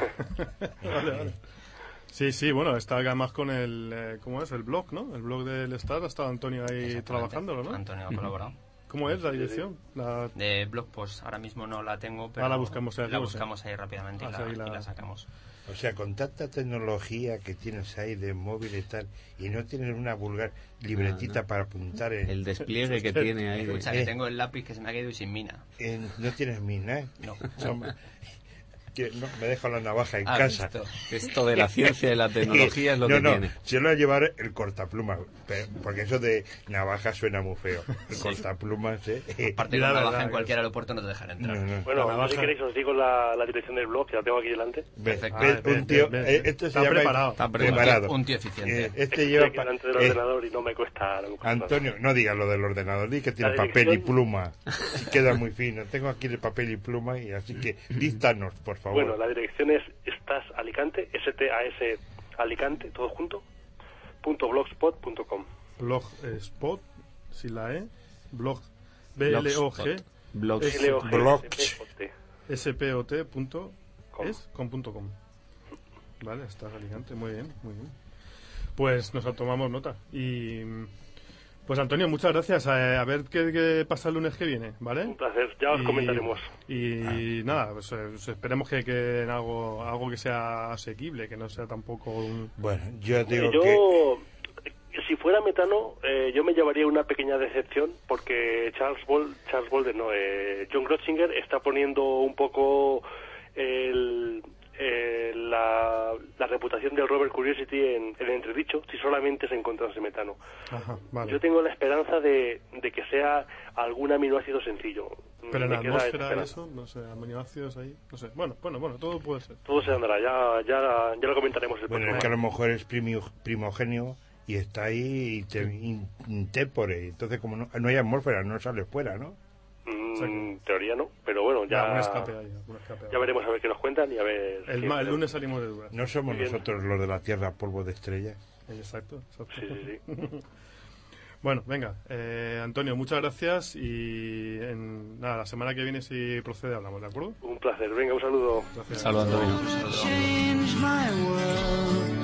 Vale, vale. Sí, sí, bueno, está además con el, eh, ¿cómo es? El blog, ¿no? El blog del Star, ha estado Antonio ahí Exactamente. trabajándolo, ¿no? Antonio ha colaborado. ¿Cómo es la dirección? La... De blog, pues ahora mismo no la tengo, pero Ah, la buscamos ahí, la sí. buscamos ahí rápidamente y, Ah, la, sí, la- y la sacamos. O sea, con tanta tecnología que tienes ahí de móvil y tal, y no tienes una vulgar libretita No, no. para apuntar en... El despliegue que tiene ahí. de- Escucha, Eh. que tengo el lápiz que se me ha caído y sin mina. en- no tienes mina, ¿eh? No. No, que no, me dejo la navaja en Ah, casa. visto. Esto de la ciencia y la tecnología es lo no, que no, tiene. se lo voy a llevar el cortapluma, pe- porque eso de navaja suena muy feo. El cortaplumas, ¿eh? Aparte, Mira, con la la baja verdad en que cualquier aeropuerto no te dejan entrar. No, no. Bueno, La yo, si navaja. queréis os digo la, la dirección del blog, que la tengo aquí delante. Ve, Perfecto. ve, Ah, bien, un tío, bien, eh, bien. esto se Está llama preparado. Está preparado. Un tío eficiente. Eh, este Estoy lleva aquí pa- delante del eh, ordenador y no me cuesta... No me cuesta Antonio, no digas lo del ordenador, di que tiene La papel y dirección- pluma. Sí, queda muy fino. Tengo aquí el papel y pluma, y así que díctanos, por favor. Bueno, la dirección es Estás Alicante, S T A S Alicante, todo junto, punto blogspot punto com. Blogspot, si la E, blog, B L O G, Blog. Es- L O G Blog. S P O T. S P O T punto Com. es con punto com. Vale, está Alicante, muy bien, muy bien. Pues nos tomamos nota. Y pues Antonio, muchas gracias. A, a ver qué, qué pasa el lunes que viene, ¿vale? Un placer, ya os Y- comentaremos. Y nada, pues, eh, pues esperemos que, que en algo, algo que sea asequible, que no sea tampoco un... Bueno, yo digo Eh, yo, que... eh, si fuera metano, eh, yo me llevaría una pequeña decepción porque Charles Bol Charles Bolden, no, eh, John Grotzinger está poniendo un poco el, eh, la, la reputación del rover Curiosity en, en entredicho si solamente se encontrase metano. Ajá, vale. Yo tengo la esperanza de, de que sea algún aminoácido sencillo. Pero en Me la queda atmósfera esa y esperanza. eso, no sé, aminoácidos ahí, no sé. Bueno, bueno, bueno, todo puede ser. Todo se andará, ya, ya, ya lo comentaremos el Bueno, próximo es que a lo año. mejor es primio- primogenio y está ahí te- in- intempore. Entonces, como no, no hay atmósfera, no sale fuera, ¿no? Mm, Sí. en teoría no, pero bueno, ya, un escape ahí, un escape ahí. ya veremos a ver qué nos cuentan y a ver... El, si- ma- el lunes salimos de dudas. No somos Muy bien. nosotros los de la Tierra polvo de estrellas. Exacto, exacto. Sí, sí, sí. Bueno, venga, eh, Antonio, muchas gracias y en, nada, la semana que viene si procede hablamos, ¿de acuerdo? Un placer. Venga, un saludo. Gracias. Saludos, Antonio. Un saludo. Change my world.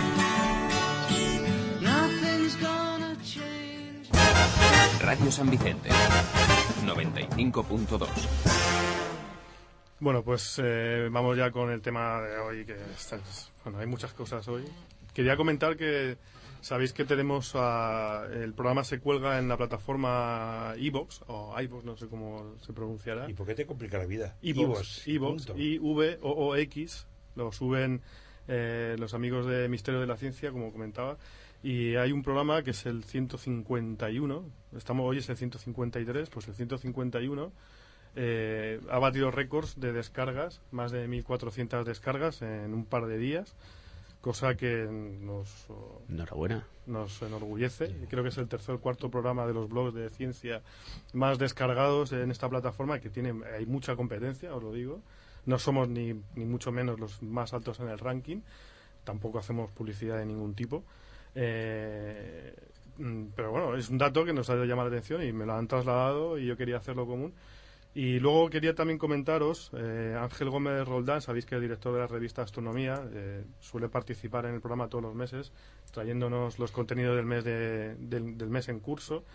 Nothing's gonna change. Radio San Vicente, noventa y cinco punto dos. Bueno, pues eh, vamos ya con el tema de hoy, que está- bueno, hay muchas cosas hoy. Quería comentar que sabéis que tenemos a- el programa se cuelga en la plataforma iVoox o iVoox, no sé cómo se pronunciará. ¿Y por qué te complica la vida? iVoox, iVoox, punto. I V O O X, lo suben eh, los amigos de Misterio de la Ciencia, como comentaba, y hay un programa que es el ciento cincuenta y uno, estamos hoy es el ciento cincuenta y tres, pues el ciento cincuenta y uno eh, ha batido récords de descargas, más de mil cuatrocientas descargas en un par de días, cosa que nos oh, Enhorabuena. nos enorgullece. Y creo que es el tercer o cuarto programa de los blogs de ciencia más descargados en esta plataforma, que tiene hay mucha competencia, os lo digo. No somos ni, ni mucho menos los más altos en el ranking, tampoco hacemos publicidad de ningún tipo. Eh, mm, pero bueno, es un dato que nos ha llamado la atención y me lo han trasladado y yo quería hacerlo común. Y luego quería también comentaros, eh, Ángel Gómez Roldán, sabéis que es el director de la revista Astronomía, eh, suele participar en el programa todos los meses, trayéndonos los contenidos del mes, de, del, del mes en curso.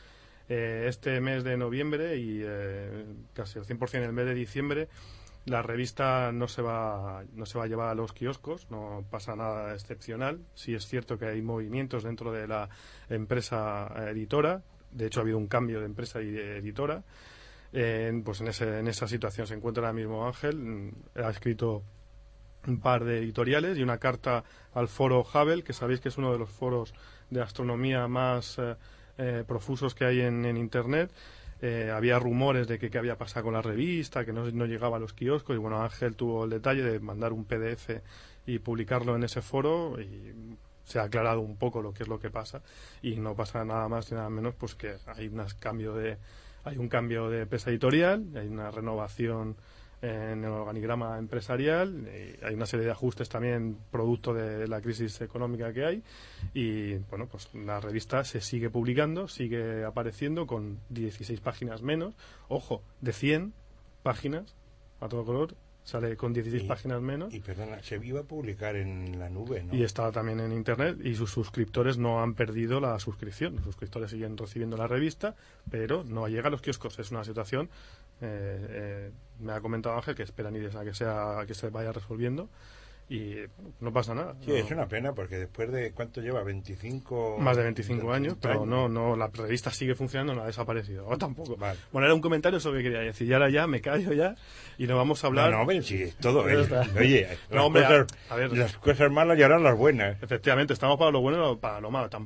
eh, este mes de noviembre y eh, casi al cien por ciento en el mes de diciembre, la revista no se va no se va a llevar a los kioscos, no pasa nada excepcional. Sí es cierto que hay movimientos dentro de la empresa editora, de hecho ha habido un cambio de empresa y de editora. Eh, pues en, ese, en esa situación se encuentra ahora mismo Ángel. Ha escrito un par de editoriales y una carta al foro Hubble, que sabéis que es uno de los foros de astronomía más eh, eh, profusos que hay en, en Internet. Eh, había rumores de que qué había pasado con la revista, que no, no llegaba a los kioscos, y bueno, Ángel tuvo el detalle de mandar un P D F y publicarlo en ese foro, y se ha aclarado un poco lo que es lo que pasa, y no pasa nada más ni nada menos pues que hay un cambio de hay un cambio de empresa editorial, hay una renovación en el organigrama empresarial, y hay una serie de ajustes también producto de la crisis económica que hay, y bueno, pues la revista se sigue publicando, sigue apareciendo con dieciséis páginas menos, ojo, de cien páginas a todo color, sale con dieciséis y, páginas menos. Y perdona, se iba a publicar en la nube, ¿no? Y está también en Internet, y sus suscriptores no han perdido la suscripción. Los suscriptores siguen recibiendo la revista, pero no llega a los kioscos. Es una situación, eh, eh, me ha comentado Ángel, que esperan y a que, sea, a que se vaya resolviendo. Y no pasa nada. Sí, no. Es una pena porque después de, ¿cuánto lleva? veinticinco Más de veinticinco años, pero años. no, no, la revista sigue funcionando, no ha desaparecido. O tampoco. Vale. Bueno, era un comentario sobre lo que quería decir. Y ahora ya me callo ya y nos vamos a hablar. No, no, hombre, sí, todo. Eh. Oye, no, las, hombre, cosas, a, a ver, las cosas malas y ahora las buenas. Efectivamente, estamos para lo bueno y para lo malo.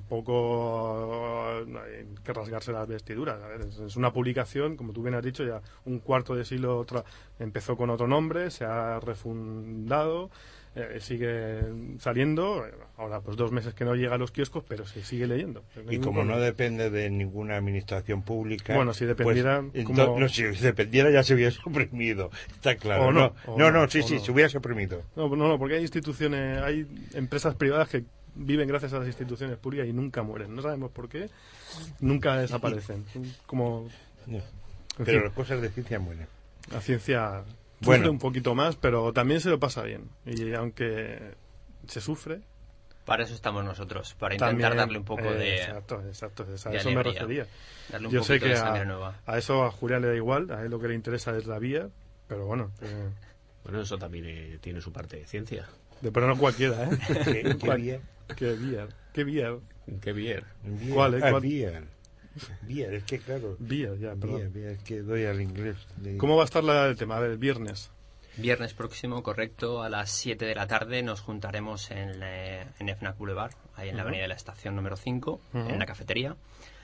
Tampoco no hay que rasgarse las vestiduras. A ver, es, es una publicación, como tú bien has dicho, ya un cuarto de siglo otra, empezó con otro nombre, se ha refundado. Eh, sigue saliendo, ahora pues dos meses que no llega a los kioscos, pero se sigue leyendo. Y como no depende de ninguna administración pública, bueno, si dependiera, pues, como... ento- no, si dependiera ya se hubiera suprimido, está claro. O no, no, o no, no, no, sí, o sí, no. se hubiera suprimido. No, no, no, porque hay instituciones, hay empresas privadas que viven gracias a las instituciones públicas y nunca mueren. No sabemos por qué, nunca desaparecen. Como, No. en Pero fin, las cosas de ciencia mueren. la ciencia Bueno. sufre un poquito más, pero también se lo pasa bien. Y aunque se sufre, Para eso estamos nosotros, para intentar también, darle un poco eh, de... exacto, exacto, a de eso me alegría. refería. Darle un Yo sé poquito que de sangre a, nueva. a eso a Julián le da igual, a él lo que le interesa es la vía, pero bueno, eh, Bueno, eso también eh, tiene su parte de ciencia. de pero no cualquiera, ¿eh? ¿Qué, qué Cual- vía? ¿Qué vía? ¿Qué vía? Qué bien. Vía. ¿Cuál, eh? Ah, ¿Cuál? vía. Vía, es que claro. Vía, ya, Vía, perdón. vía, es que doy al inglés. Le- ¿Cómo va a estar la, el tema? A ver, el viernes. Viernes próximo, correcto, a las siete de la tarde nos juntaremos en, eh, en FNAC Boulevard, ahí en la Ujú. avenida de la Estación número cinco, Ujú. en la cafetería.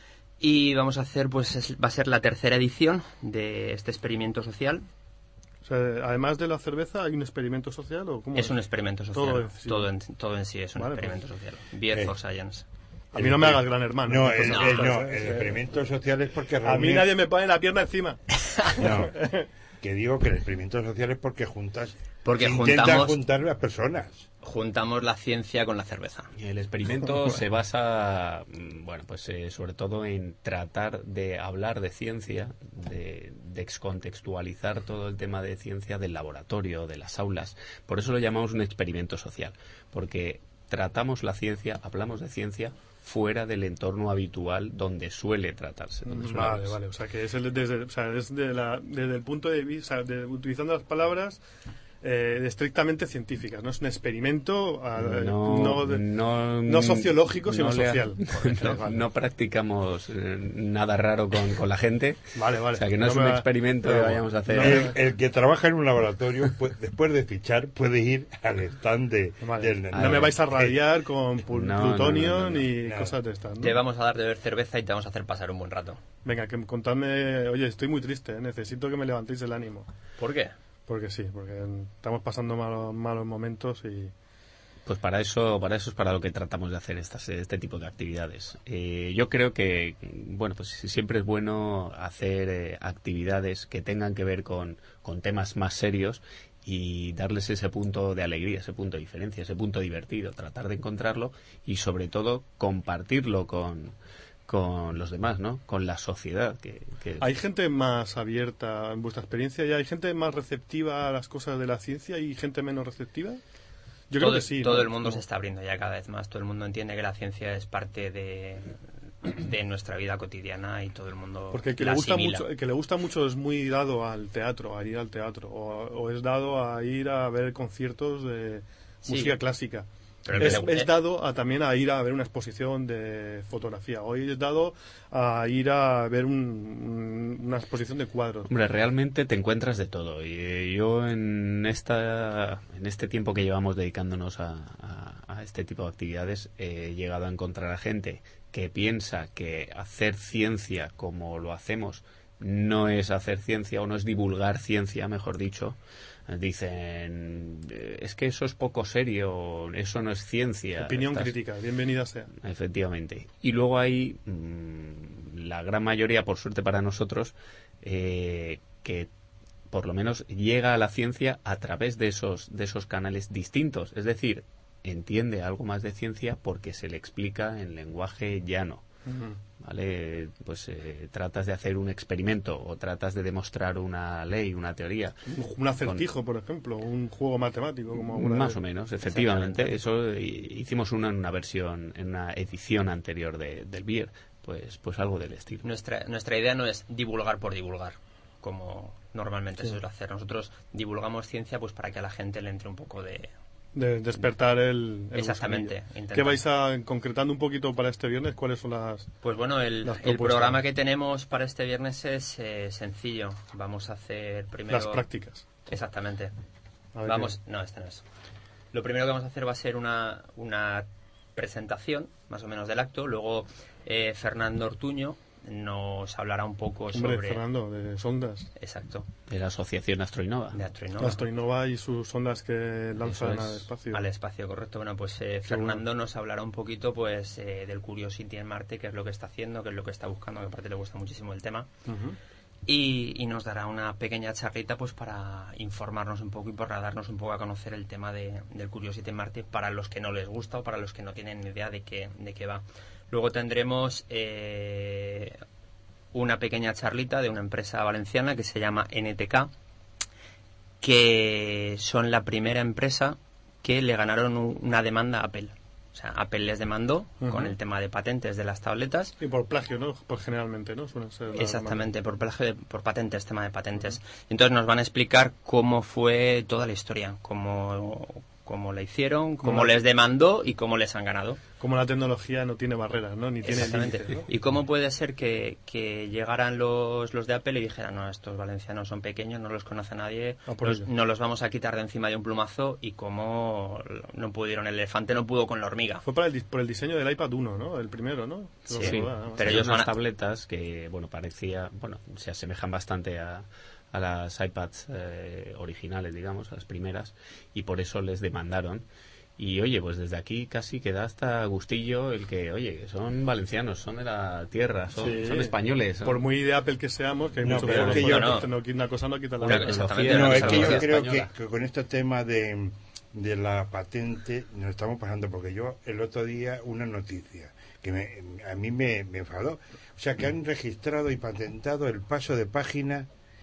Y vamos a hacer, pues es- va a ser la tercera edición de este experimento social. O sea, además de la cerveza, ¿hay un experimento social o cómo? Es un experimento social. Todo en sí. todo, en, todo en sí es un Vale, experimento pues. social. Beer Eh. for Science. A mí no me hagas gran hermano. No, ¿eh? el, Cosas el- estas, no, ¿eh? el Eh, experimento social es porque A mí reúne- nadie me pone la pierna encima. No, que digo que el experimento social es porque juntas, Porque se intentan juntamos- juntar las personas. Juntamos la ciencia con la cerveza. El experimento se basa, mm, bueno, pues eh, sobre todo en tratar de hablar de ciencia, de, de excontextualizar todo el tema de ciencia del laboratorio, de las aulas. Por eso lo llamamos un experimento social, porque tratamos la ciencia, hablamos de ciencia fuera del entorno habitual donde suele tratarse. donde suele Vale, hablarse. vale. O sea, que es el, desde, o sea, es de la, desde el punto de vista, de, utilizando las palabras eh, estrictamente científicas. No es un experimento ah, No, no, de- no, no sociológico, sino no le ha- social. no, Vale. no practicamos eh, nada raro con, con la gente. Vale, vale. O sea, que no, No es me un va- experimento pero que vayamos a hacer. no El, el que trabaja en un laboratorio, pues, después de fichar, puede ir al stand de, Vale. del... No me vais a radiar con pul- No, no, plutonio no, no, no. ni No. cosas de estas, ¿no? Te vamos a dar de ver cerveza y te vamos a hacer pasar un buen rato. Venga, que contadme... Oye, estoy muy triste, ¿eh? Necesito que me levantéis el ánimo. ¿Por qué? Porque sí, porque estamos pasando malos, malos momentos y... Pues para eso, para eso es para lo que tratamos de hacer estas, este tipo de actividades. Eh, yo creo que, bueno, pues siempre es bueno hacer eh, actividades que tengan que ver con, con temas más serios y darles ese punto de alegría, ese punto de diferencia, ese punto divertido, tratar de encontrarlo y sobre todo compartirlo con, con los demás, ¿no? Con la sociedad. Que, que... ¿Hay gente más abierta, en vuestra experiencia, ya hay gente más receptiva a las cosas de la ciencia y gente menos receptiva? Yo todo, creo que sí. Todo ¿no? el mundo No. se está abriendo ya cada vez más. Todo el mundo entiende que la ciencia es parte de, de nuestra vida cotidiana y todo el mundo Porque el que, la le gusta asimila. mucho, el que le gusta mucho es muy dado al teatro, a ir al teatro, o, o es dado a ir a ver conciertos de Sí. música clásica. Pero el Es, que le- es dado a, también a ir a ver una exposición de fotografía. Hoy es dado a ir a ver un- un- una exposición de cuadros. Hombre, realmente te encuentras de todo. Y eh, yo en esta en este tiempo que llevamos dedicándonos a, a- a este tipo de actividades he llegado a encontrar a gente que piensa que hacer ciencia como lo hacemos no es hacer ciencia o no es divulgar ciencia, mejor dicho. Dicen, eh, es que eso es poco serio, eso no es ciencia. Opinión Estás- crítica, bienvenida sea. Efectivamente. Y luego hay mm, la gran mayoría, por suerte para nosotros, eh, que por lo menos llega a la ciencia a través de esos, de esos canales distintos. Es decir, entiende algo más de ciencia porque se le explica en lenguaje llano. Ujú. ¿Vale? Pues eh, tratas de hacer un experimento o tratas de demostrar una ley, una teoría. Un, un acertijo, por ejemplo, un juego matemático. Como alguna Más vez. o menos, efectivamente. Eso hi- hicimos una en una versión, en una edición anterior de, del B I E R. Pues, pues algo del estilo. Nuestra, nuestra idea no es divulgar por divulgar, como normalmente Sí. se suele hacer. Nosotros divulgamos ciencia pues para que a la gente le entre un poco de... De despertar el, el Exactamente, gusanillo. intentar. ¿Qué vais a, concretando un poquito para este viernes? ¿Cuáles son las...? Pues bueno, el, Las el propuestas. programa que tenemos para este viernes es eh, sencillo. Vamos a hacer primero... Las prácticas. Exactamente. A ver Vamos, no, este no es. Lo primero que vamos a hacer va a ser una, una presentación, más o menos, del acto. Luego eh, Fernando Ortuño nos hablará un poco Hombre, sobre... Fernando, de sondas. Exacto. De la asociación Astroinova. De Astroinova. Astroinova y sus sondas que lanzan Eso es, al espacio. Al espacio, correcto. Bueno, pues eh, Qué Fernando nos hablará un poquito pues eh, del Curiosity en Marte, qué es lo que está haciendo, qué es lo que está buscando, que aparte le gusta muchísimo el tema. Ujú. Y, y nos dará una pequeña charlita pues para informarnos un poco y para darnos un poco a conocer el tema de, del Curiosity en Marte para los que no les gusta o para los que no tienen ni idea de qué, de qué va. Luego tendremos eh, una pequeña charlita de una empresa valenciana que se llama N T K, que son la primera empresa que le ganaron un- una demanda a Apple. O sea, Apple les demandó Ujú. con el tema de patentes de las tabletas. Y por plagio, ¿no? Por generalmente, ¿no? Suelen ser las Exactamente, por plagio de- por patentes, tema de patentes. Entonces nos van a explicar cómo fue toda la historia, cómo, cómo la hicieron, cómo Vale. les demandó y cómo les han ganado. Como la tecnología no tiene barreras, ¿no? Ni tiene Exactamente. límites, ¿no? ¿Y cómo puede ser que, que llegaran los, los de Apple y dijeran, no, estos valencianos son pequeños, no los conoce nadie, Ah, por los- ello. no los vamos a quitar de encima de un plumazo? Y cómo no pudieron, el elefante no pudo con la hormiga. Fue para el, dis- por el diseño del iPad uno, ¿no? El primero, ¿no? Sí, Creo que sí. fue, nada más. Pero Hay ellos unas van a- tabletas que, bueno, parecía, bueno, se asemejan bastante a, a las iPads eh, originales, digamos, a las primeras, y por eso les demandaron. Y oye, pues desde aquí casi que da hasta gustillo el que, oye, que son valencianos, son de la tierra, son, Sí. son españoles. ¿no? Por muy de Apple que seamos, que hay No, muchos pero foros es que por yo- ahí, no, una cosa no quita la Una- otra. exactamente, No, una es que yo tecnología creo que, española. que con este tema de, de la patente nos estamos pasando, porque yo el otro día una noticia que me- a mí me, me enfadó. O sea, que han registrado y patentado el paso de página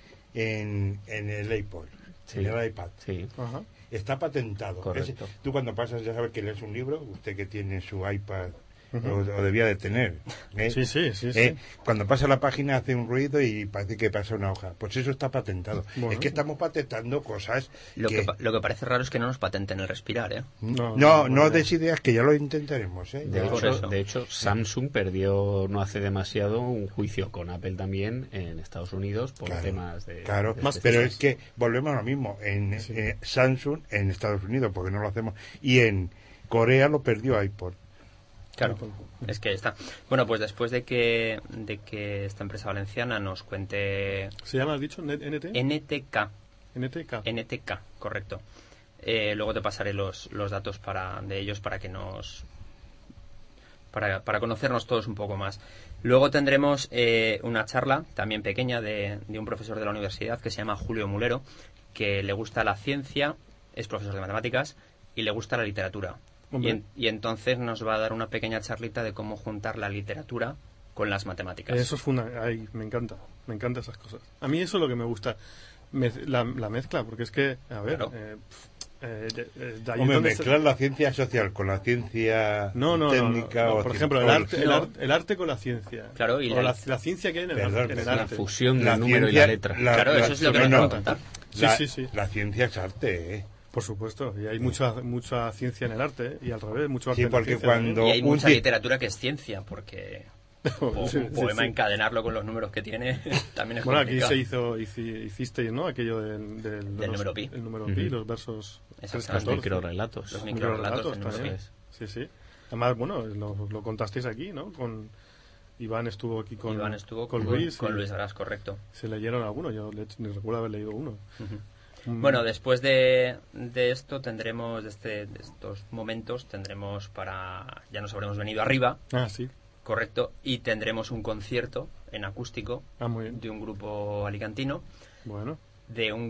en, en el iPod, Sí. en el iPad. Sí. Ajá. Está patentado. Correcto. Es- tú cuando pasas, ya sabes que lees un libro, usted que tiene su iPad, Ujú. o, o debía de tener. ¿eh? Sí, sí, sí, sí. ¿eh? Cuando pasa la página hace un ruido y parece que pasa una hoja. Pues eso está patentado. Bueno. Es que estamos patentando cosas Lo que, que... pa- lo que parece raro es que no nos patenten el respirar, ¿eh? No, No, no, no, no. des ideas, que ya lo intentaremos. ¿eh? De Ya- Por hecho, eso. de hecho, Samsung perdió no hace demasiado un juicio con Apple también en Estados Unidos por Claro, temas de... Claro, de Más pero pesticidas. es que volvemos a lo mismo. En Sí. eh, Samsung, en Estados Unidos, porque no lo hacemos, y en Corea lo perdió iPod. Claro, es que está. Bueno, pues después de que, de que esta empresa valenciana nos cuente ¿Se llama, has dicho? Net- ¿N T? N T K, N T K. N T K, correcto. Eh, luego te pasaré los, los datos para, de ellos para que nos... Para, para conocernos todos un poco más. Luego tendremos eh, una charla, también pequeña, de, de un profesor de la universidad que se llama Julio Mulero, que le gusta la ciencia, es profesor de matemáticas y le gusta la literatura. Y, Hombre. en- y entonces nos va a dar una pequeña charlita de cómo juntar la literatura con las matemáticas. Eso es funda... Ay, me encanta. Me encantan esas cosas. A mí eso es lo que me gusta. Mez- la, la mezcla, porque es que, a ver, Claro. eh, pf, Eh, de, de, de ahí Hombre, donde mezclar se... la ciencia social con la ciencia no, no, técnica no, no, no. o por ejemplo, el arte, el, No. arte, el arte con la ciencia. Claro, y o la- la, la ciencia que hay en el, Perdón, arte, en el la La arte. fusión del La número y ciencia- la letra. la- Claro, la- eso es lo que no, nos no. quiero contar. Sí, La, sí, sí. la ciencia es arte, ¿eh? Por supuesto, y hay mucha mucha ciencia en el arte, ¿eh? Y al revés, mucho arte Sí, en la porque ciencia cuando- Y hay un mucha ci- literatura que es ciencia, porque po- Sí, un sí, poema sí. encadenarlo con los números que tiene también es Bueno, aquí complicado. se hizo, hici- hicisteis, ¿no? Aquello del, del, Del los- número pi. El número Ujú. pi, los versos Exactamente. tres Los catorce. microrelatos. Los Microrelatos microrelatos del número también. pi. Sí, sí. Además, bueno, lo, lo contasteis aquí, ¿no? Con Iván estuvo aquí con, Iván estuvo con con, Luis. con y Luis Gras, correcto. Se leyeron algunos, yo le- ni recuerdo haber leído uno. Ujú. Mm. Bueno, después de, de esto tendremos, de, este, de estos momentos, tendremos para, ya nos habremos venido arriba, Ah, sí. correcto, y tendremos un concierto en acústico Ah, muy bien. de un grupo alicantino, Bueno. de un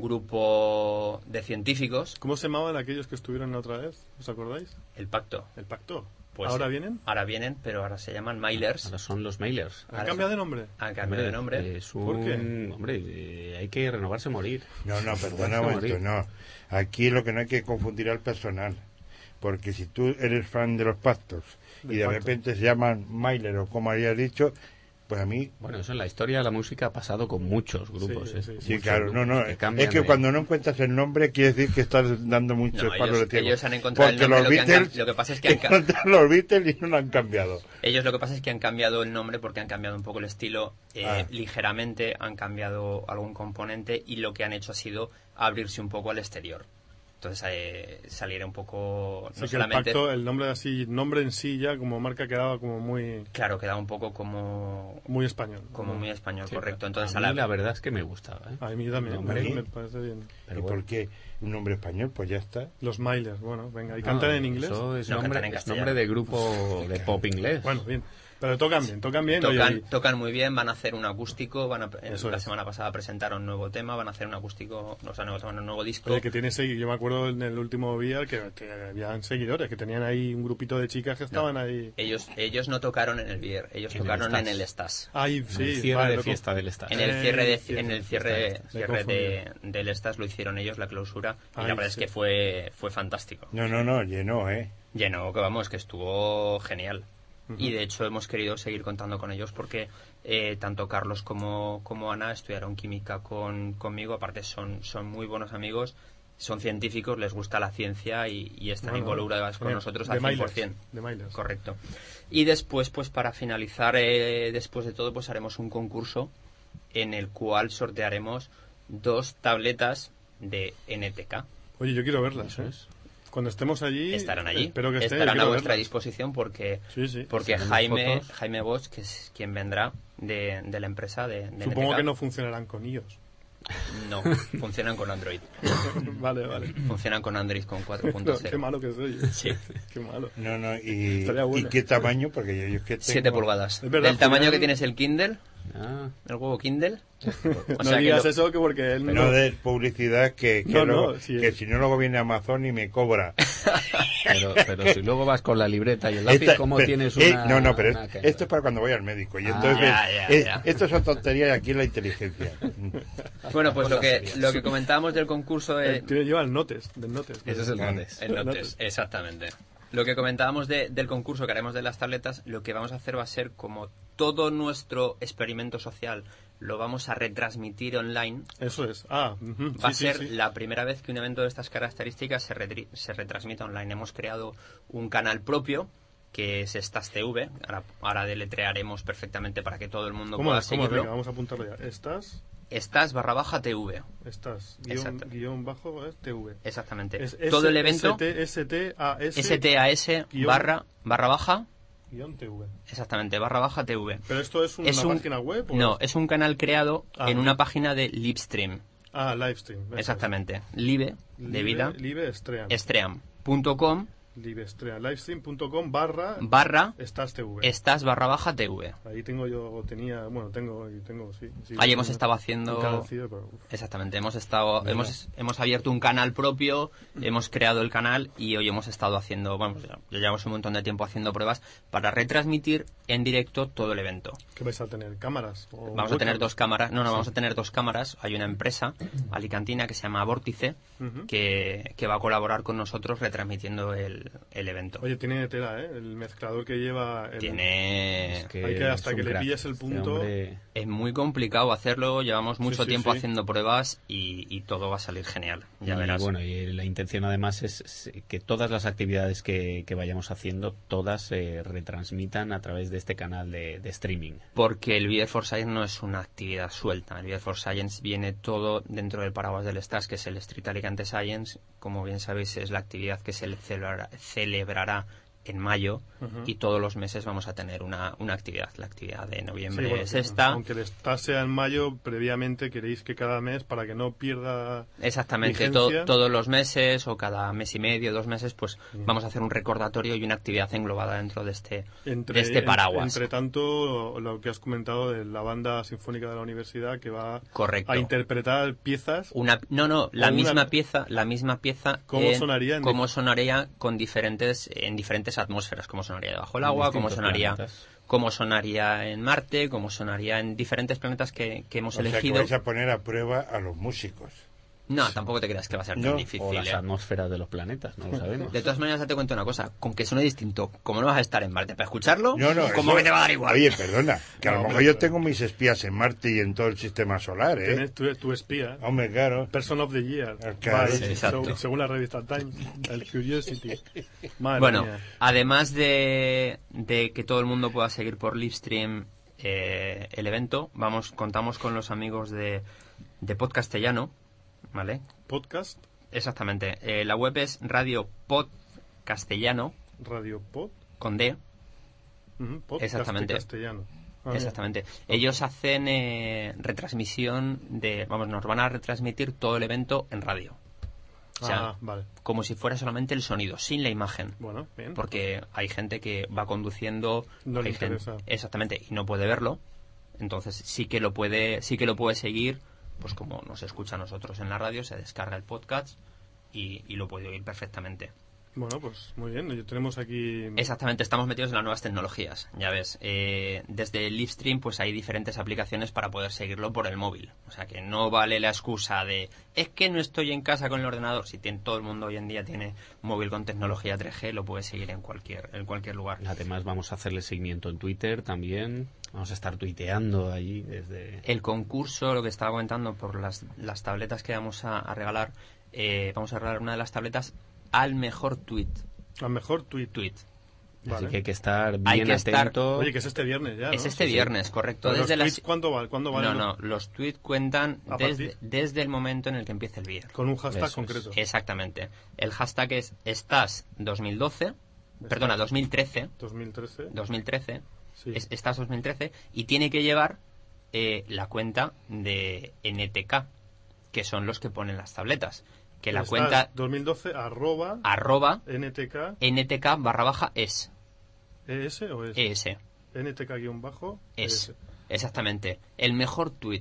grupo de científicos, ¿Cómo se llamaban aquellos que estuvieron la otra vez? ¿Os acordáis? el Pacto. El Pacto. Pues, ¿Ahora vienen? Ahora vienen, pero ahora se llaman Mailers. Ahora son los mailers. ¿Han Ahora cambiado sí. de nombre? Han cambiado de nombre. Es un... ¿Por qué? Hombre, eh, hay que renovarse o morir. No, no, perdona Renovarse un o momento, morir. no. Aquí lo que no hay que confundir al personal. Porque si tú eres fan de los pactos y Del de pacto. repente se llaman Mailer o como habías dicho, pues a mí... Bueno, eso en la historia de la música ha pasado con muchos grupos. Sí, ¿eh? sí, sí. Sí, Muchos claro, no, grupos no. que cambian Es que de- cuando no encuentras el nombre quiere decir que estás dando mucho No, palo ellos, de tiempo. ellos han encontrado el Porque nombre, los lo que, han Beatles, cam- lo que pasa es que han, ca- encontraron los Beatles y no lo han cambiado. ellos lo que pasa es que han cambiado el nombre porque han cambiado un poco el estilo eh, Ah. ligeramente, han cambiado algún componente y lo que han hecho ha sido abrirse un poco al exterior. Entonces eh, salir un poco, Así no que el solamente... Pacto, el nombre así, nombre en sí ya como marca quedaba como muy Claro, queda un poco como, muy español. como muy español, Sí, correcto. a Entonces mí a la, la verdad es que me gustaba. ¿eh? A mí también, Nombre. me, me parece bien. Pero ¿Y bueno. por qué un nombre español? Pues ya está. Los Mailers, bueno, venga, ¿y No, cantan en inglés? Eso es No, nombre, cantan en es castellano. nombre de grupo de pop inglés. Bueno, bien. Pero tocan bien, tocan bien. tocan, oye, y- tocan muy bien, van a hacer un acústico, van a, Eso la es. semana pasada presentaron un nuevo tema, van a hacer un acústico, o sea, nuevo tema, un nuevo disco. Oye, que tiene segui- yo me acuerdo en el último día que, que habían seguidores, que tenían ahí un grupito de chicas que estaban ahí. Ellos, ellos no tocaron en el Bier, ellos En el tocaron en Stas. el Stas. Ay, En sí, el cierre vale, de loco. fiesta del Stas. En el Eh, cierre, de, sí, en el sí, cierre, está, me cierre de, confundí. del Estas lo hicieron ellos, la clausura, y Ay, la verdad sí. es que fue, fue fantástico. No, no, no, llenó, ¿eh? Llenó, que vamos, que estuvo genial. Ujú. Y de hecho hemos querido seguir contando con ellos porque eh, tanto Carlos como, como Ana estudiaron química con, conmigo, aparte son, son muy buenos amigos, son científicos, les gusta la ciencia y, y están Bueno, involucrados con genial. nosotros De al cien por Mailers, ciento. de Mailers. Correcto. Y después, pues para finalizar, eh, después de todo, pues haremos un concurso en el cual sortearemos dos tabletas de N T K. Oye, yo quiero verlas, Eso ¿eh? es. Cuando estemos allí, Estarán allí, espero que estén. yo estarán a quiero vuestra verlas. disposición porque Sí, sí. porque Haremos Jaime fotos. Jaime Bosch, que es quien vendrá de, de la empresa de, de Supongo N T K, que no funcionarán con iOS. no, funcionan con Android, Vale, vale. funcionan con Android con cuatro punto No, qué cero, malo que soy. Sí. Qué malo. No, no, y, Estaría bueno. ¿y qué tamaño? Porque yo, yo es que tengo... siete pulgadas. Es verdad, Del tamaño Julián- que tienes el Kindle, Ah, el huevo Kindle. O No sea que digas lo- eso que porque él No de publicidad que, que, No, no, luego- sí. que si no luego viene Amazon y me cobra. pero, pero si luego vas con la libreta y el lápiz, Esta- ¿cómo pero- tienes eh, una...? no, no, pero una es- que- esto es para cuando voy al médico. Y Ah, entonces, ya, ya, es- ya. esto son tonterías y aquí la inteligencia. Bueno, pues lo Cosas que serias. lo que comentábamos del concurso de, Eh, tiene- lleva el notes, del notes. Ese es el Ah, Notes. El Notes, exactamente. Lo que comentábamos de- del concurso que haremos de las tabletas, lo que vamos a hacer va a ser como todo nuestro experimento social lo vamos a retransmitir online. Eso es. Ah, ujú, Va a sí, sí, ser sí. la primera vez que un evento de estas características se, retri- se retransmita online. Hemos creado un canal propio que es Estas T V. Ahora, ahora deletrearemos perfectamente para que todo el mundo ¿Cómo pueda es? ¿Cómo es? seguirlo. Venga, vamos a apuntarlo ya. Estás, Estas barra baja T V. estás, guión, Exacto. guión bajo, es T V. Exactamente. Es todo el evento S T A S S T A S guión- barra barra baja. guión T V. Exactamente, barra baja T V. Pero esto es una Es un- página web. ¿o No, es un canal creado Ah, en no. una página de Livestream. Ah, livestream. eso es. Exactamente. Live, de Live- vida, Live Stream. stream punto com Live Stream. Livestream punto com barra barra Estás T V. estas barra baja T V. Ahí tengo yo, tenía, bueno, tengo, y tengo, sí. sí Ahí tengo hemos un- estado un haciendo... canal ciber, pero, uf. Exactamente, hemos estado Venga. hemos, hemos abierto un canal propio, hemos creado el canal y hoy hemos estado haciendo, bueno, ya, ya llevamos un montón de tiempo haciendo pruebas para retransmitir en directo todo el evento. ¿Qué vais a tener? ¿Cámaras? ¿O Vamos a tener webcam? dos cámaras. No, no, Sí. vamos a tener dos cámaras. Hay una empresa alicantina que se llama Vórtice Ujú. que, que va a colaborar con nosotros retransmitiendo el, el evento. Oye, tiene tela, ¿eh? El mezclador que lleva... El... Tiene... Es que Hay que hasta es un que le crack. pilles el Este punto... hombre- Es muy complicado hacerlo. Llevamos mucho sí, tiempo sí. haciendo pruebas y, y todo va a salir genial. Ya y verás. bueno, y la intención además es es que todas las actividades que, que vayamos haciendo, todas se retransmitan a través de este canal de, de streaming. Porque el Beer for Science no es una actividad suelta. El Beer for Science viene todo dentro del paraguas del S T A S, que es el Street Alicante Science. Como bien sabéis, es la actividad que se celebrará, celebrará en mayo, Ujú. y todos los meses vamos a tener una, una actividad. La actividad de Sí, noviembre bueno, es sí, esta. Aunque el Stas sea en mayo, previamente queréis que cada mes, para que no pierda Exactamente, to- vigencia, todos los meses o cada mes y medio, dos meses, pues Mm. vamos a hacer un recordatorio y una actividad englobada dentro de este, entre, de este paraguas. en- entre tanto, lo que has comentado de la banda sinfónica de la universidad que va Correcto. a interpretar piezas. Una, no, no, la O una- misma pieza, la misma pieza. ¿Cómo en- sonaría en cómo dif- sonaría con diferentes, en diferentes atmósferas, cómo sonaría debajo del agua, cómo distintos sonaría, planetas. cómo sonaría en Marte, cómo sonaría en diferentes planetas que, que hemos O sea, que elegido. vais a poner a prueba a los músicos. No, tampoco te creas que va a ser No, tan o difícil. O las ¿eh? atmósferas de los planetas, no lo sabemos. De todas maneras, ya te cuento una cosa. Con que suene distinto, como no vas a estar en Marte para escucharlo, No, no, ¿cómo eso- que te va a dar igual? Oye, perdona, que a No, lo mejor hombre, yo pero- tengo mis espías en Marte y en todo el sistema solar, ¿eh? Tienes tu, tu espía, Hombre, claro. Person of the Year, Claro. Vale, Sí, exacto. según, según la revista Time, el Curiosity. Madre Bueno, mía. además de, de que todo el mundo pueda seguir por Livestream eh, el evento, vamos contamos con los amigos de, de Podcastellano, ¿vale? Podcast, Exactamente. Eh, la web es Radio Pod Castellano, Radio Pod, con D. ujú, podcast Exactamente. de castellano. Ah, bien. Exactamente. Ellos hacen eh, retransmisión de... Vamos, nos van a retransmitir todo el evento en radio. O sea, Ah, vale. como si fuera solamente el sonido, sin la imagen. Bueno, bien. Porque hay gente que va conduciendo, No le hay gen- interesa. exactamente, y no puede verlo, entonces sí que lo puede sí que lo puede seguir, pues como nos escucha a nosotros en la radio, se descarga el podcast y, y lo puede oír perfectamente. Bueno, pues muy bien. Yo tenemos aquí... Exactamente, estamos metidos en las nuevas tecnologías, ya ves. Eh, desde el Livestream pues hay diferentes aplicaciones para poder seguirlo por el móvil. O sea que no vale la excusa de es que no estoy en casa con el ordenador. Si tiene, todo el mundo hoy en día tiene móvil con tecnología tres G, lo puede seguir en cualquier, en cualquier lugar. Además vamos a hacerle seguimiento en Twitter también. Vamos a estar tuiteando allí desde... El concurso, lo que estaba comentando por las, las tabletas que vamos a, a regalar, eh, vamos a regalar una de las tabletas al mejor tweet. Al mejor tweet. tweet. Vale. Así que hay que estar Hay bien que estar- atento. Oye, que es este viernes ya, ¿no? Es este Sí, sí. viernes, correcto. Pero Desde los las... tweets, ¿cuándo, val- ¿cuándo valen? No, no, los tweets cuentan A desde, partir- desde el momento en el que empiece el beer. Con un hashtag Eso es. concreto. Exactamente. El hashtag es Estás dos mil doce, perdona, dos mil trece, dos mil trece. dos mil trece, Sí. es Estás dos mil trece, y tiene que llevar eh, la cuenta de N T K, que son los que ponen las tabletas. Que la Estás cuenta dos mil doce arroba arroba N T K N T K barra baja es. E S o es ES. N T K guión bajo Es. ES. Exactamente. El mejor tweet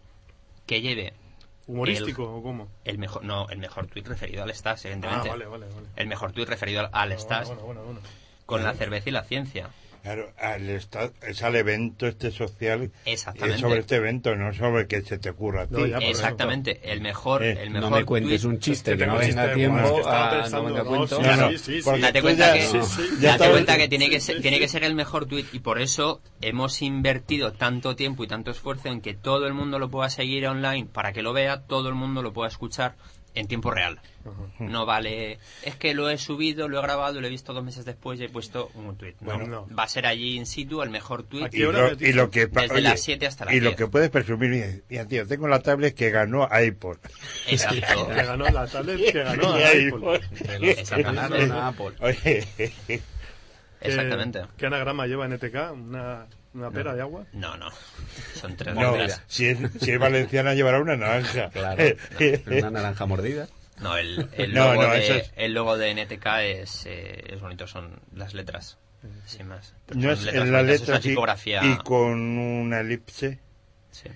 que lleve ¿Humorístico o cómo? el mejor no el mejor tweet referido al Stas, Ah, evidentemente. vale, vale, vale. El mejor tweet referido al, al Bueno, Stas, bueno, bueno, bueno. con la cerveza y la ciencia. Claro, al esta- es al evento este social. Exactamente. Es sobre este evento, no sobre que se te ocurra a ti. No, ya, por eso. Exactamente. El mejor, Eh, el No mejor me cuentes tweet- un chiste Es que que no tengo venga a chiste, bueno, es tiempo. que estaba a- no pensando, venga a no, cuento. sí, No, no, sí, sí, porque sí. Date tú cuenta ya- que, sí, sí. ya date te- cuenta que tiene que sí, ser, sí, tiene sí. que ser el mejor tweet, y por eso hemos invertido tanto tiempo y tanto esfuerzo en que todo el mundo lo pueda seguir online para que lo vea, todo el mundo lo pueda escuchar en tiempo real. No vale, es que lo he subido, lo he grabado, lo he visto dos meses después y he puesto un tweet. No, Bueno, no. va a ser allí in situ el mejor tweet. Aquí Y hora lo, me has y lo que Desde oye, las siete hasta las y lo diez. que puedes presumir, mira, mira, tío, tengo la tablet que ganó iPod. Exacto. Que ganó la tablet, que ganó a Y Apple. De los que ganaron a Apple. Oye, ¿Qué- Exactamente. ¿Qué anagrama lleva N T K? ¿Una, una pera de agua? No, no. Son tres no, letras. si es, si es valenciana llevará una naranja. Claro. Una naranja mordida. No, el, el, No, logo no, de, eso es- el logo de N T K es, eh, es bonito, son las letras, sin más. No Son es letras en la bonitas, es letra una así, tipografía. y con una elipse. Sí.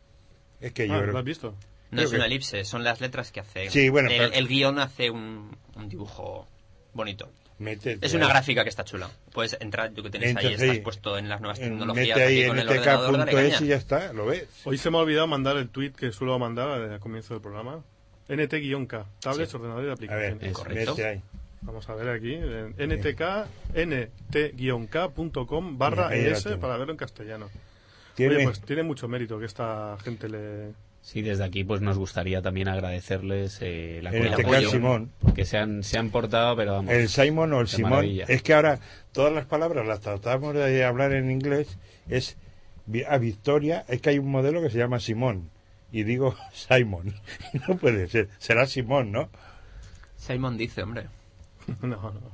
Es que Ah, yo ¿lo creo- has visto? No Creo es que- una elipse, son las letras que hace. Sí, bueno, el, pero- el guión hace un, un dibujo bonito. Métete Es una ahí. gráfica que está chula. Puedes entrar, yo que tenéis ahí, Entonces, estás puesto en las nuevas en- tecnologías. mete ahí aquí con el N T K ordenador, dale punto es caña. y ya está, lo ves. Hoy se me ha olvidado mandar el tweet que suelo mandar al comienzo del programa. N T-K, tablets, Sí. ordenadores y A aplicaciones. ver, Correcto. mete ahí. Vamos a ver aquí, en N T K, N T K punto com barra Ahí la E S tengo. para verlo en castellano. Tiene- Oye, pues tiene mucho mérito que esta gente le... Sí, desde aquí pues nos gustaría también agradecerles eh, la En este colaboración, caso, Simón. que se han, se han portado, pero vamos. El Simon o el de Simón, maravilla. es que ahora todas las palabras las tratamos de hablar en inglés, es vi- a Victoria, es que hay un modelo que se llama Simón, y digo Simon, no puede ser, será Simón, ¿no? Simon dice, hombre. No, no. No,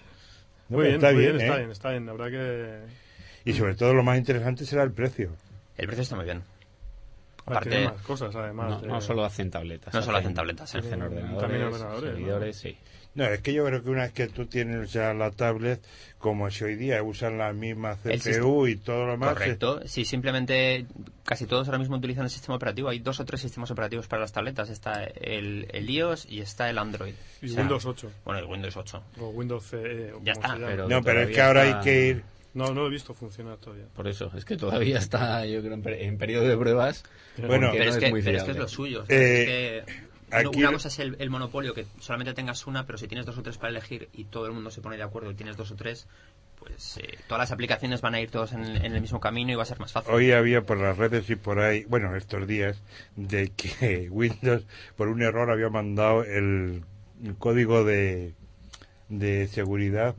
Muy pero bien, está muy bien, bien, está ¿eh? bien, está bien. La verdad que... Y sobre todo lo más interesante será el precio. El precio está muy bien. Aparte tiene Aparte, más cosas, además. No, de- no solo hacen tabletas. No solo hacen- hacen tabletas, Hacen También ordenadores, ordenadores, ¿no? servidores, sí. No, es que yo creo que una vez que tú tienes ya la tablet, como es hoy día, usan la misma El C P U y todo lo más. correcto. Sí, simplemente casi todos ahora mismo utilizan el sistema operativo. Hay dos o tres sistemas operativos para las tabletas. Está el, el iOS y está el Android. Y O sea, Windows ocho. Bueno, el Windows ocho. O Windows C E. o Ya como está, se llame. pero- No, pero es todavía que ahora está- hay que ir. No, no lo he visto funcionar todavía. Por eso, es que todavía está, yo creo, en, per- en periodo de pruebas. Bueno, porque Pero, no es que, muy pero es que fiable. es lo suyo. Eh, es que uno- aquí- una cosa es el, el monopolio, que solamente tengas una, pero si tienes dos o tres para elegir y todo el mundo se pone de acuerdo y tienes dos o tres, pues eh, todas las aplicaciones van a ir todos en, en el mismo camino y va a ser más fácil. Hoy había por las redes y por ahí, bueno, estos días, de que Windows por un error había mandado el, el código de, de seguridad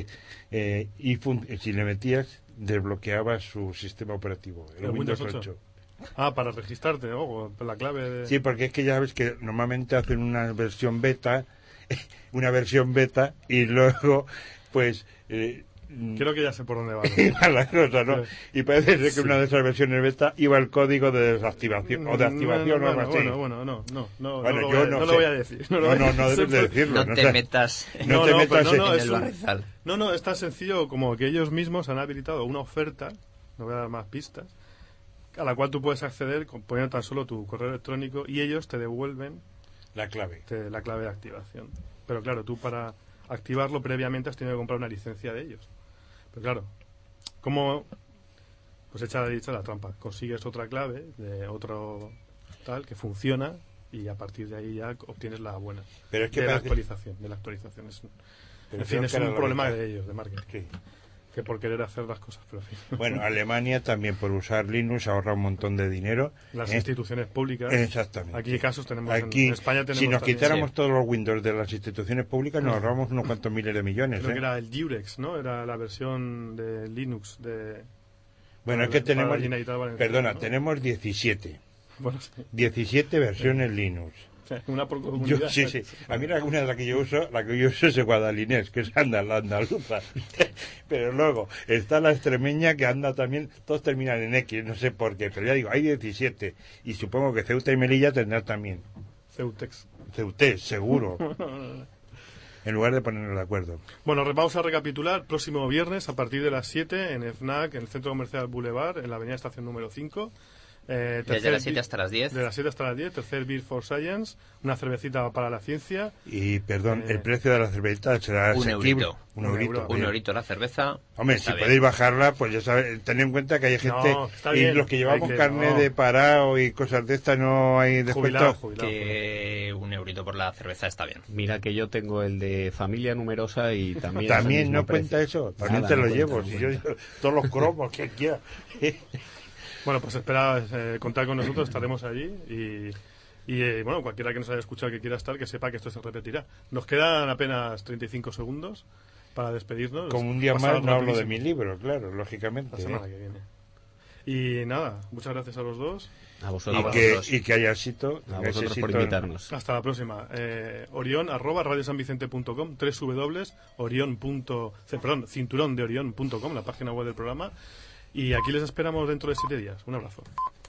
eh, y fun- si le metías desbloqueaba su sistema operativo, el, ¿El Windows, Windows ocho. ocho? Ah, para registrarte, ¿no? O la clave de... Sí, porque es que ya ves que normalmente hacen una versión beta, una versión beta y luego, pues... Eh, Creo que ya sé por dónde va. iba la cosa, ¿no? Sí. Y parece ser que Sí. una de esas versiones beta iba el código de desactivación o de activación o algo bueno, así. bueno, bueno, no, no, no, Bueno, no, lo yo voy a, no no sé. lo voy a decir. No, lo No, voy a no, no decir. debes de decirlo. No no te sé. metas No No, te no, metas pero no, no, en es el un- barrizal. No, no, es tan sencillo como que ellos mismos han habilitado una oferta, no voy a dar más pistas, a la cual tú puedes acceder con- poniendo tan solo tu correo electrónico y ellos te devuelven La clave. te- la clave de activación. Pero claro, tú para activarlo previamente has tenido que comprar una licencia de ellos. Pero claro, ¿cómo? Pues echa la dicha la trampa. Consigues otra clave de otro tal que funciona y a partir de ahí ya obtienes la buena. Pero es que de la parece- actualización, de la actualización. Es, Pero en fin, creo es que era un la problema mitad. de ellos, de marketing. Sí. Que por querer hacer las cosas, pero en fin. Bueno, Alemania también por usar Linux ahorra un montón de dinero. Las ¿eh? instituciones públicas. Exactamente. Aquí casos tenemos en- Aquí, en España tenemos si nos también- quitáramos sí. todos los Windows de las instituciones públicas, nos ahorramos unos cuantos miles de millones. Creo ¿eh? que era el Durex, ¿no? Era la versión de Linux de... Bueno, es para- que tenemos, para la Generalitat Valenciana, perdona, ¿no? tenemos diecisiete. Bueno, sí. diecisiete versiones Linux. O sea, una por Yo, comunidad. sí, sí. A mí la, una de las que yo uso, la que yo uso es el guadalinés, que es anda, la andaluza. Pero luego está la extremeña que anda también, todos terminan en X, no sé por qué, pero ya digo, hay diecisiete. Y supongo que Ceuta y Melilla tendrá también. Ceutex. Ceutés, seguro. En lugar de ponernos de acuerdo. Bueno, re- vamos a recapitular. Próximo viernes, a partir de las siete, en FNAC, en el Centro Comercial Boulevard, en la avenida Estación número cinco. Eh, Desde tercer las siete bi- hasta las diez. De las siete hasta las diez, tercer Beer for Science, una cervecita para la ciencia. Y, perdón, Eh, el precio de la cervecita será un asequible. eurito. Un Un eurito. euro. Un bien. eurito la cerveza. Hombre, está si bien. podéis bajarla, pues ya sabéis, tened en cuenta que hay gente, No, está y bien, los que llevamos hay que- carne no. de parado y cosas de estas, no hay descuento. Jubilado, jubilado. Que un eurito por la cerveza está bien. Mira que yo tengo el de familia numerosa y también... es el También mismo no precio. cuenta eso, también Nada, te no lo cuenta, llevo, no si cuenta. yo, todos los cromos que quiera. Bueno, pues espera eh, contar con nosotros, estaremos allí y, y eh, bueno, cualquiera que nos haya escuchado que quiera estar, que sepa que esto se repetirá. Nos quedan apenas treinta y cinco segundos para despedirnos. Como un día Pasará más no hablo de rapidísimo. mi libro, claro, lógicamente. La semana ¿eh? que viene. Y nada, muchas gracias a los dos. A Y, vosotros, que, y que haya éxito. a ese vosotros por éxito- invitarnos. Hasta la próxima. Eh, Orión, arroba radiosanvicente punto com, www, orión. Perdón, cinturón de orión punto com, la página web del programa. Y aquí les esperamos dentro de siete días. Un abrazo.